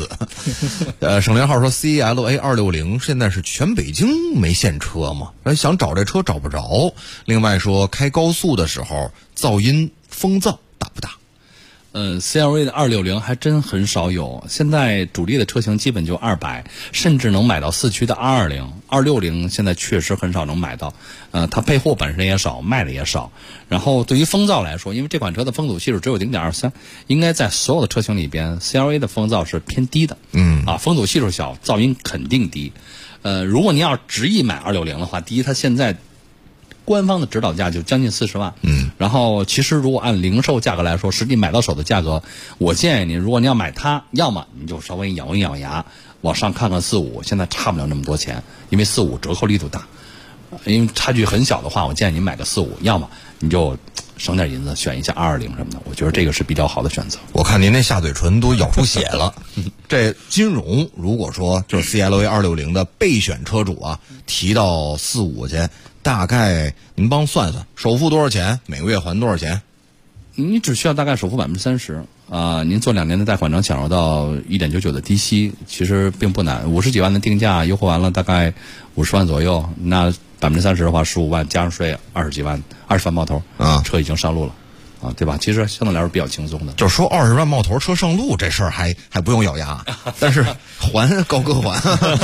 Speaker 6: 1234。省略号说 CLA 260现在是全北京没现车嘛，想找这车找不着。另外说开高速的时候噪音风噪大不大
Speaker 22: ？CLA 的260还真很少有，现在主力的车型基本就200，甚至能买到4驱的220。260现在确实很少能买到，它配货本身也少，卖的也少。然后对于风噪来说，因为这款车的风阻系数只有 0.23， 应该在所有的车型里边 CLA 的风噪是偏低的。风阻系数小，噪音肯定低。如果您要执意买260的话，第一，它现在官方的指导价就将近40万。然后其实如果按零售价格来说，实际买到手的价格，我建议您，如果你要买它，要么你就稍微咬一咬牙往上看看45，现在差不了那么多钱，因为45折扣力度大。因为差距很小的话，我建议您买个45，要么你就省点银子选一下220什么的，我觉得这个是比较好的选择。
Speaker 6: 我看您那下嘴唇都咬出血了。这金融如果说就是 CLA 260的备选车主啊，提到45去，大概您帮算算，首付多少钱，每个月还多少钱？
Speaker 22: 你只需要大概首付30%您做2年的贷款能享受到1.99的低息，其实并不难。50几万的定价优惠完了大概50万左右，那30%的话15万加上税20几万，20万冒头车已经上路了。对吧？其实相对来说比较轻松的。
Speaker 6: 就是说20万冒头车上路这事儿还不用咬牙，但是还高哥还。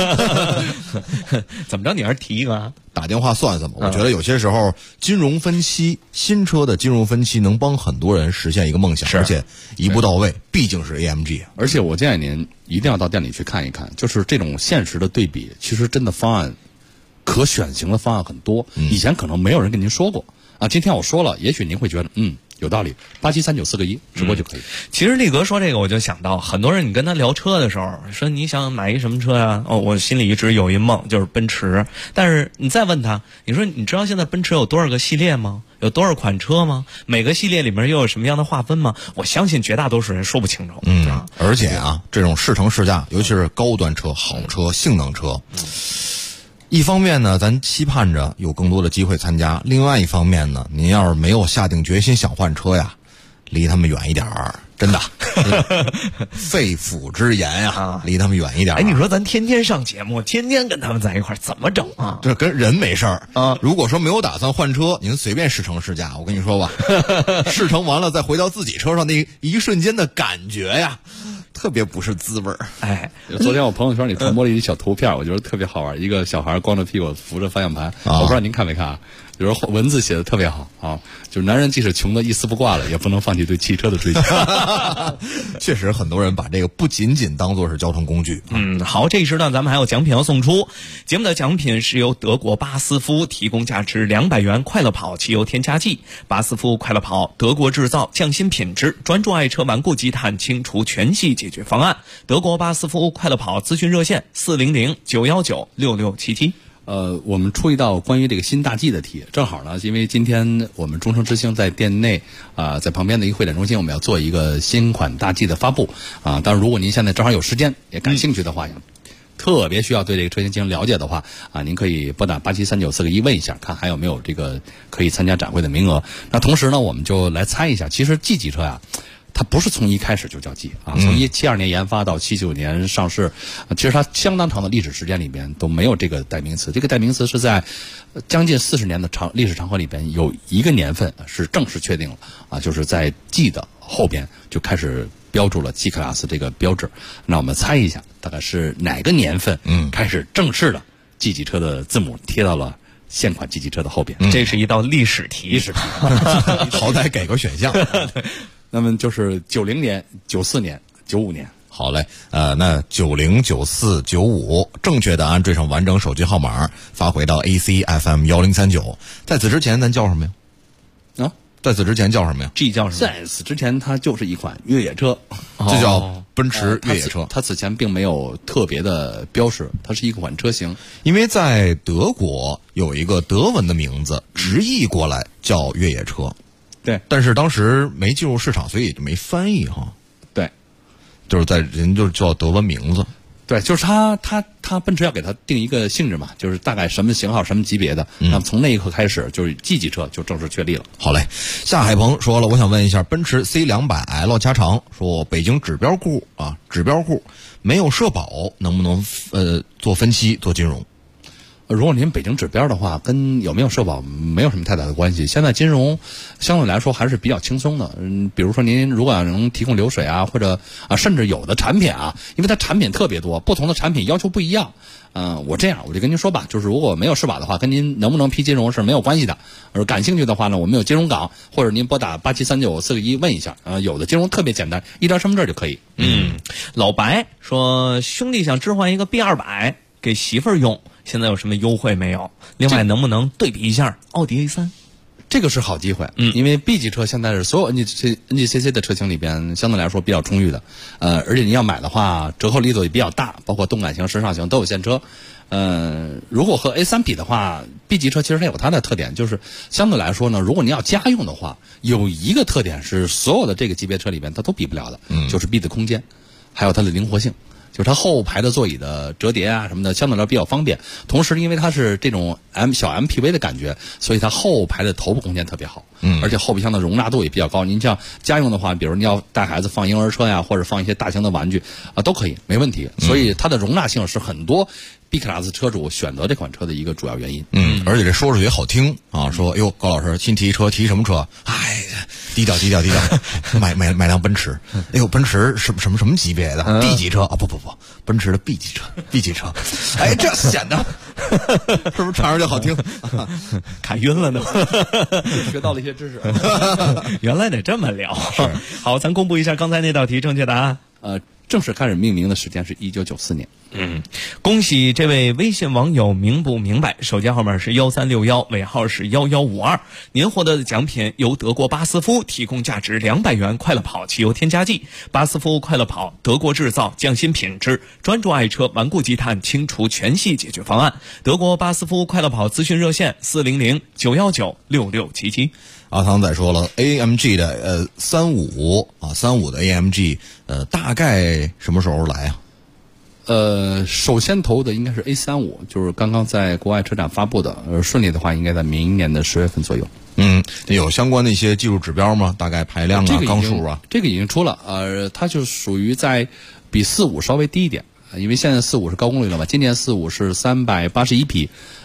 Speaker 9: 怎么着？你还是提一个啊？
Speaker 6: 打电话算算吧。我觉得有些时候金融分期，新车的金融分期能帮很多人实现一个梦想，而且一步到位，毕竟是 AMG。
Speaker 22: 而且我建议您一定要到店里去看一看，就是这种现实的对比，其实真的方案可选型的方案很多，以前可能没有人跟您说过今天我说了，也许您会觉得有道理，873941直播就可以。
Speaker 9: 其实力哥说这个，我就想到很多人，你跟他聊车的时候，说你想买一什么车呀？我心里一直有一梦，就是奔驰。但是你再问他，你说你知道现在奔驰有多少个系列吗？有多少款车吗？每个系列里面又有什么样的划分吗？我相信绝大多数人说不清楚。
Speaker 6: 而且这种试乘试驾，尤其是高端车、好车、性能车。一方面呢，咱期盼着有更多的机会参加；另外一方面呢，您要是没有下定决心想换车呀，离他们远一点儿， 真的，肺腑之言呀，离他们远一点。
Speaker 9: 哎，你说咱天天上节目，天天跟他们在一块儿，怎么整啊？
Speaker 6: 这跟人没事儿啊。如果说没有打算换车，您随便试乘试驾，我跟你说吧，试乘完了再回到自己车上那一瞬间的感觉呀，特别不是滋味儿。
Speaker 22: 哎，昨天我朋友圈里传播了一小图片，我觉得特别好玩，一个小孩光着屁股扶着方向盘，我不知道您看没看啊？就是文字写的特别好啊，就是男人即使穷的一丝不挂了，也不能放弃对汽车的追求。
Speaker 6: 确实，很多人把这个不仅仅当作是交通工具。
Speaker 9: 好，这一时段咱们还有奖品要送出。节目的奖品是由德国巴斯夫提供价值200元快乐跑汽油添加剂。巴斯夫快乐跑，德国制造，匠心品质，专注爱车顽固积碳清除全系解决方案。德国巴斯夫快乐跑咨询热线400-919-6677。
Speaker 22: 我们出一道关于这个新大 G 的题，正好呢，因为今天我们中升之星在店内在旁边的一个会展中心，我们要做一个新款大 G 的发布啊。当然，如果您现在正好有时间，也感兴趣的话，特别需要对这个车型进行了解的话啊，您可以拨打873941问一下，看还有没有这个可以参加展会的名额。那同时呢，我们就来猜一下，其实 G 级车呀，它不是从一开始就叫 G 啊，从72年研发到79年上市，其实它相当长的历史时间里边都没有这个代名词。这个代名词是在将近40年的历史长河里边有一个年份是正式确定了啊，就是在 G 的后边就开始标注了 G Class 这个标志。那我们猜一下，大概是哪个年份开始正式的 G 级车的字母贴到了现款 G 级车的后边？
Speaker 9: 这是一道历史题，
Speaker 6: 好歹给个选项。
Speaker 22: 那么就是90年、94年、95年。
Speaker 6: 好嘞，那90、94、95，正确答案缀上完整手机号码，发回到 ACFM1039。在此之前，咱叫什么呀？
Speaker 22: 啊，
Speaker 6: 在此之前叫什么呀
Speaker 9: ？G 叫什么？
Speaker 22: 在此之前，它就是一款越野车，
Speaker 6: 这叫奔驰越野车。
Speaker 22: 它此前并没有特别的标识，它是一款车型。
Speaker 6: 因为在德国有一个德文的名字，直译过来叫越野车。
Speaker 22: 对，
Speaker 6: 但是当时没进入市场，所以也就没翻译哈。
Speaker 22: 对，
Speaker 6: 就是在人就叫德文名字。
Speaker 22: 对，就是它奔驰要给它定一个性质嘛，就是大概什么型号、什么级别的。那么从那一刻开始，就是 G 级车就正式确立了。
Speaker 6: 好嘞，夏海鹏说了，我想问一下，奔驰 C200L 加长说北京指标库没有社保，能不能做分期做金融？
Speaker 22: 如果您北京指标的话，跟有没有社保没有什么太大的关系。现在金融相对来说还是比较轻松的。比如说您如果能提供流水啊，或者甚至有的产品啊，因为它产品特别多，不同的产品要求不一样。我这样我就跟您说吧，就是如果没有社保的话，跟您能不能批金融是没有关系的。感兴趣的话呢，我们有金融岗，或者您拨打873941问一下。有的金融特别简单，一张身份证就可以。
Speaker 9: 老白说，兄弟想置换一个 B200给媳妇儿用。现在有什么优惠没有？另外，能不能对比一下奥迪 A3？
Speaker 22: 这个是好机会，因为 B 级车现在是所有 NGCC 的车型里边相对来说比较充裕的，而且你要买的话，折扣力度也比较大，包括动感型、时尚型都有现车。如果和 A3 比的话 ，B 级车其实它有它的特点，就是相对来说呢，如果你要家用的话，有一个特点是所有的这个级别车里边它都比不了的，就是 B 的空间，还有它的灵活性。就是它后排的座椅的折叠啊什么的，相对来说比较方便。同时，因为它是这种小 MPV 的感觉，所以它后排的头部空间特别好。而且后备箱的容纳度也比较高。您像家用的话，比如你要带孩子放婴儿车呀，或者放一些大型的玩具都可以，没问题。所以它的容纳性是很多 B Class 车主选择这款车的一个主要原因。
Speaker 6: 而且这说出去也好听啊，说哟高老师新提车，提什么车？哎，低调，买辆奔驰。哎呦，奔驰什么级别的？B 级车啊？不，奔驰的 B 级车。哎，这显得是不是唱上去好听？
Speaker 9: 看晕了呢，
Speaker 22: 学到了一些知识。
Speaker 9: 原来得这么聊。好，咱公布一下刚才那道题正确答案。
Speaker 22: 正式开始命名的时间是1994年。
Speaker 9: 恭喜这位微信网友明不明白，手机号码是1361，尾号是1152。您获得的奖品由德国巴斯夫提供价值200元快乐跑汽油添加剂。巴斯夫快乐跑，德国制造，匠心品质，专注爱车顽固积碳清除全系解决方案。德国巴斯夫快乐跑咨询热线400-919-6677。
Speaker 6: 阿汤仔说了 ，AMG 的35的 AMG 大概什么时候来啊？
Speaker 22: 首先投的应该是 A35，就是刚刚在国外车展发布的，顺利的话应该在明年的10月份左右。
Speaker 6: 有相关的一些技术指标吗？大概排量啊、缸数啊？
Speaker 22: 这个已经出了，它就属于在比45稍微低一点，因为现在45是高功率了嘛，今年45是381匹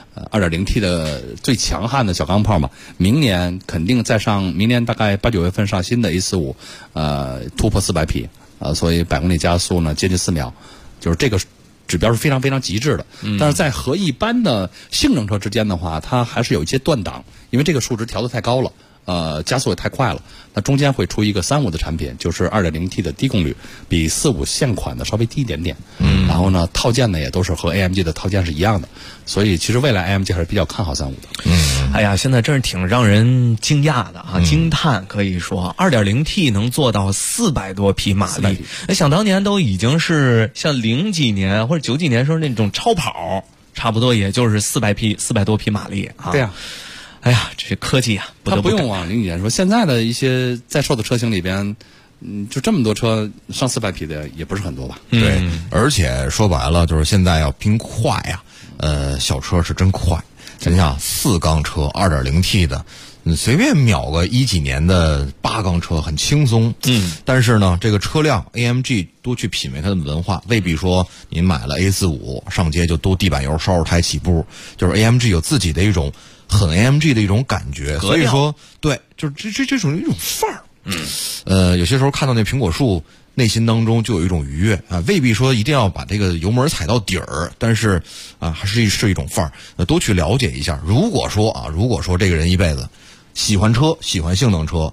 Speaker 22: ，2.0T 的最强悍的小钢炮嘛，明年肯定再上，明年大概8、9月份上新的 A45，突破400匹，所以100公里加速呢接近4秒，就是这个指标是非常非常极致的。但是在和一般的性能车之间的话，它还是有一些断档，因为这个数值调得太高了。加速也太快了，那中间会出一个35的产品，就是 2.0T 的低功率，比45现款的稍微低一点点。然后呢，套件呢也都是和 AMG 的套件是一样的，所以其实未来 AMG 还是比较看好35的。
Speaker 9: 哎呀，现在真是挺让人惊讶的啊，惊叹可以说 2.0T 能做到400多匹马力。想当年都已经是像0几年或者9几年时候那种超跑，差不多也就是400多匹马力啊。
Speaker 22: 对呀。
Speaker 9: 哎呀，这科技啊，
Speaker 22: 它不用往0几年说，现在的一些在售的车型里边，就这么多车上400匹的也不是很多吧？
Speaker 6: 对，而且说白了就是现在要拼快呀，小车是真快。你想4缸车 2.0T 的，你随便秒个1几年的8缸车很轻松。但是呢，这个车辆 AMG 多去品味它的文化，未必说您买了 A45 上街就都地板油烧着胎起步，就是 AMG 有自己的一种很 AMG 的一种感觉，所以说对，就是这种一种范儿。有些时候看到那苹果树，内心当中就有一种愉悦啊，未必说一定要把这个油门踩到底儿，但是还是一种范儿。多去了解一下。如果说这个人一辈子喜欢车，喜欢性能车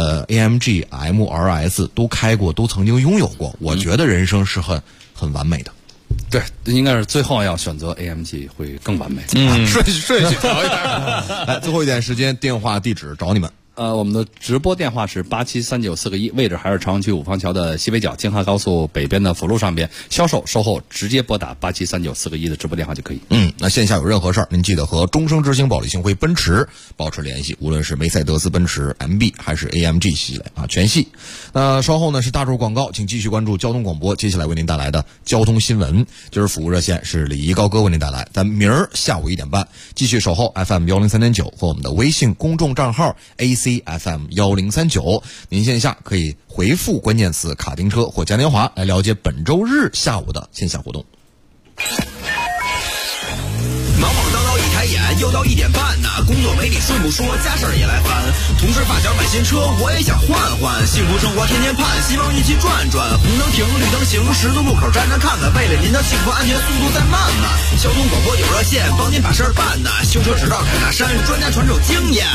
Speaker 6: ，AMG MRS 都开过，都曾经拥有过，我觉得人生是很完美的。
Speaker 22: 对，应该是最后要选择 AMG 会更完美。
Speaker 6: 顺序调一下。来，最后一点时间，电话地址找你们。
Speaker 22: 我们的直播电话是873941，位置还是朝阳区五方桥的西北角京哈高速北边的辅路上边。销售售后直接拨打873941的直播电话就可以。
Speaker 6: 那线下有任何事儿，您记得和终生之星保利星辉奔驰保持联系，无论是梅赛德斯奔驰 MB 还是 AMG 系列啊，全系。稍后呢是大众广告，请继续关注交通广播，接下来为您带来的交通新闻。今儿服务热线是李怡高哥为您带来，咱明儿下午1点半继续守候 FM 103.9和我们的微信公众账号 ACFM 1039，您线下可以回复关键词卡丁车或嘉年华来了解本周日下午的线下活动。
Speaker 5: 忙忙叨叨一抬眼，又到1点半呐，工作没理顺不说，家事儿也来烦。同事发小买新车，我也想换换，幸福生活天天盼，希望一起转转。红灯停，绿灯行，十字路口站站看看，为了您的幸福安全，速度再慢慢。交通广播有热线，帮您把事儿办呐，修车直道开大山，专家传授经验。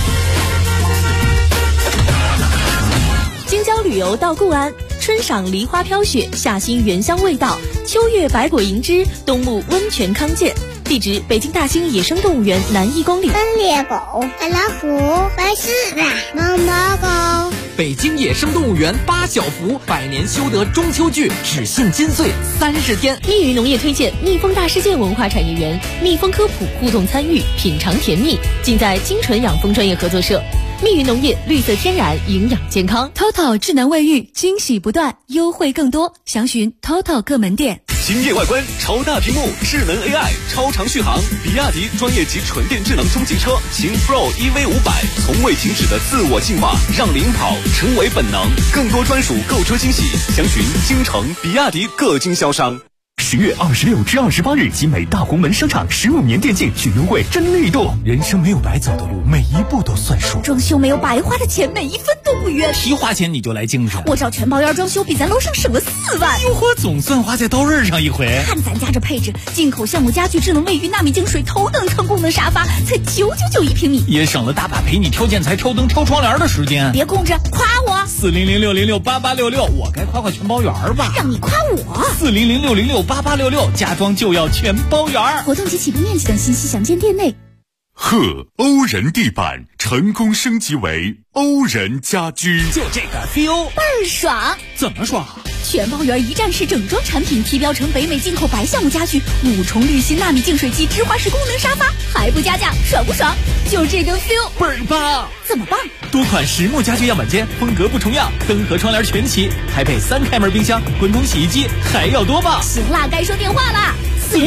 Speaker 10: 京郊旅游到固安，春赏梨花飘雪，夏欣原香味道，秋月百果盈枝，冬沐温泉康健。地址：北京大兴野生动物园南1公里。
Speaker 16: 斑鬣狗、白老虎、白狮子、猫猫狗。
Speaker 2: 北京野生动物园8小福100年修得中秋剧只限金穗30天。
Speaker 10: 密云农业推荐蜜蜂大世界文化产业园，蜜蜂科普互动参与，品尝甜蜜，尽在精纯养蜂专业合作社。密云农业，绿色天然，营养健康。
Speaker 20: TOTO 智能卫浴，惊喜不断，优惠更多，详询 TOTO 各门店。
Speaker 11: 惊艳外观，超大屏幕，智能 AI， 超长续航。比亚迪专业级纯电智能中级车秦 Pro EV500，从未停止的自我进化，让领跑成为本能。更多专属购车惊喜，详询京城比亚迪各经销商。10月26至28日，集美大红门商场15年电竞去优惠真力度。人生没有白走的路，每一步都算数。
Speaker 17: 装修没有白花的钱，每一分都不冤。
Speaker 1: 提花钱你就来精神，
Speaker 17: 我找全包院装修，比咱楼上省了4万。
Speaker 1: 哟呵，总算花在刀刃上一回。
Speaker 17: 看咱家这配置，进口橡木家具、智能卫浴、纳米净水、头等舱功能沙发，才999一平米，
Speaker 1: 也省了大把陪你挑建材、挑灯、挑窗帘的时间。
Speaker 17: 别空着，夸我
Speaker 1: 400-606-8866，我该夸全包园吧？
Speaker 17: 让你夸我
Speaker 1: 400-606-8866，家装就要全包园。
Speaker 17: 活动及起步面积等信息详见店内。
Speaker 4: 欧人地板成功升级为欧人家居，
Speaker 1: 就这个 feel
Speaker 17: 倍儿爽。
Speaker 1: 怎么爽？
Speaker 17: 全包圆一站式整装产品，提标成北美进口白橡木家具，5重滤芯纳米净水器，芝华士功能沙发，还不加价，爽不爽？就这个 feel
Speaker 18: 倍儿棒！
Speaker 17: 怎么棒？
Speaker 18: 多款实木家具样板间，风格不重样，灯和窗帘全齐，还配3开门冰箱、滚筒洗衣机，还要多棒！
Speaker 17: 行啦，该说电话啦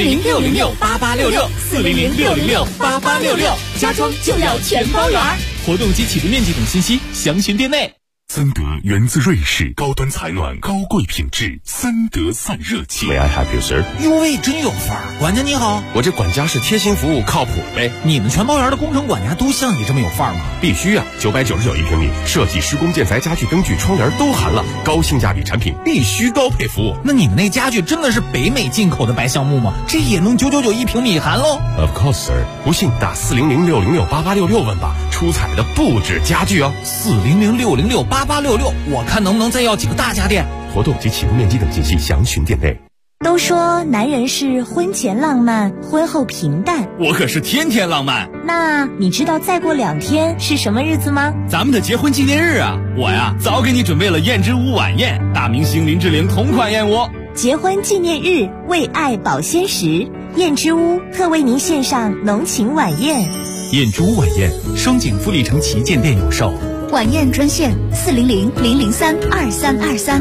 Speaker 18: ！400-606-8866，400-606-8866，家装就要全包圆。活动及起步面积等信息详询店内。
Speaker 4: 森德源自瑞士，高端采暖，高贵品质，森德散热器。
Speaker 15: May I help you, sir？
Speaker 1: 哟喂，真有范儿！管家你好，
Speaker 15: 我这管家是贴心服务，靠谱呗。
Speaker 1: 你们全包圆的工程管家都像你这么有范儿吗？
Speaker 15: 必须啊！999一平米，设计、施工、建材、家具、灯具、窗帘都含了，高性价比产品，必须高配服务。
Speaker 1: 那你们那家具真的是北美进口的白橡木吗？这也能999一平米含喽
Speaker 15: ？Of course, sir。不信打400-606-8866问吧，出彩的不止家具哦。
Speaker 1: 400-606-8866，我看能不能再要几个大家电。
Speaker 15: 活动及起步面积等信息详询店内。
Speaker 19: 都说男人是婚前浪漫，婚后平淡。
Speaker 18: 我可是天天浪漫。
Speaker 19: 那你知道再过2天是什么日子吗？
Speaker 18: 咱们的结婚纪念日啊！我呀，早给你准备了燕之屋晚宴，大明星林志玲同款燕窝。
Speaker 19: 结婚纪念日，为爱保鲜时，燕之屋特为您献上浓情晚宴。
Speaker 18: 燕之屋晚宴，双井富力城旗舰店有售。
Speaker 17: 晚宴专线400-003-2323。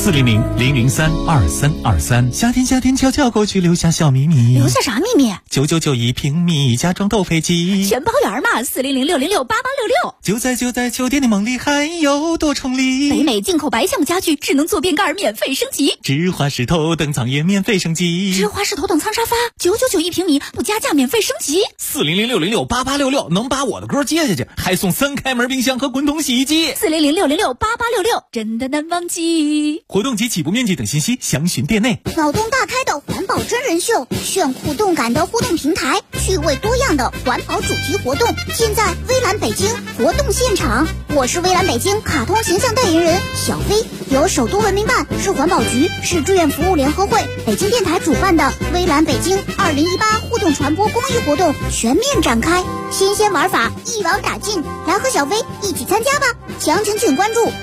Speaker 18: 400-003-2323。夏天悄悄过去，留下小秘密。
Speaker 17: 留下啥秘密
Speaker 18: ？999一平米，家装购配机，
Speaker 17: 全包圆嘛！400-606-8866。
Speaker 18: 就在酒店的梦里，还有多重礼。
Speaker 17: 北美进口白橡木家具，智能坐便盖免费升级。
Speaker 18: 芝华士头等舱也免费升级。
Speaker 17: 芝华士头等舱沙发999一平米，不加价免费升级。
Speaker 1: 400-606-8866，能把我的歌接下去，还送3开门冰箱和滚筒洗衣机。
Speaker 17: 400-606-8866，真的难忘记。
Speaker 18: 活动及起步面积等信息详询店内。
Speaker 16: 脑洞大开的环保真人秀，炫酷动感的互动平台，趣味多样的环保主题活动，现在微蓝北京活动现场。我是微蓝北京卡通形象代言人小飞，由首都文明办、市环保局、市志愿服务联合会、北京电台主办的微蓝北京2018互动传播公益活动全面展开，新鲜玩法一网打尽，来和小飞一起参加吧！详情请关注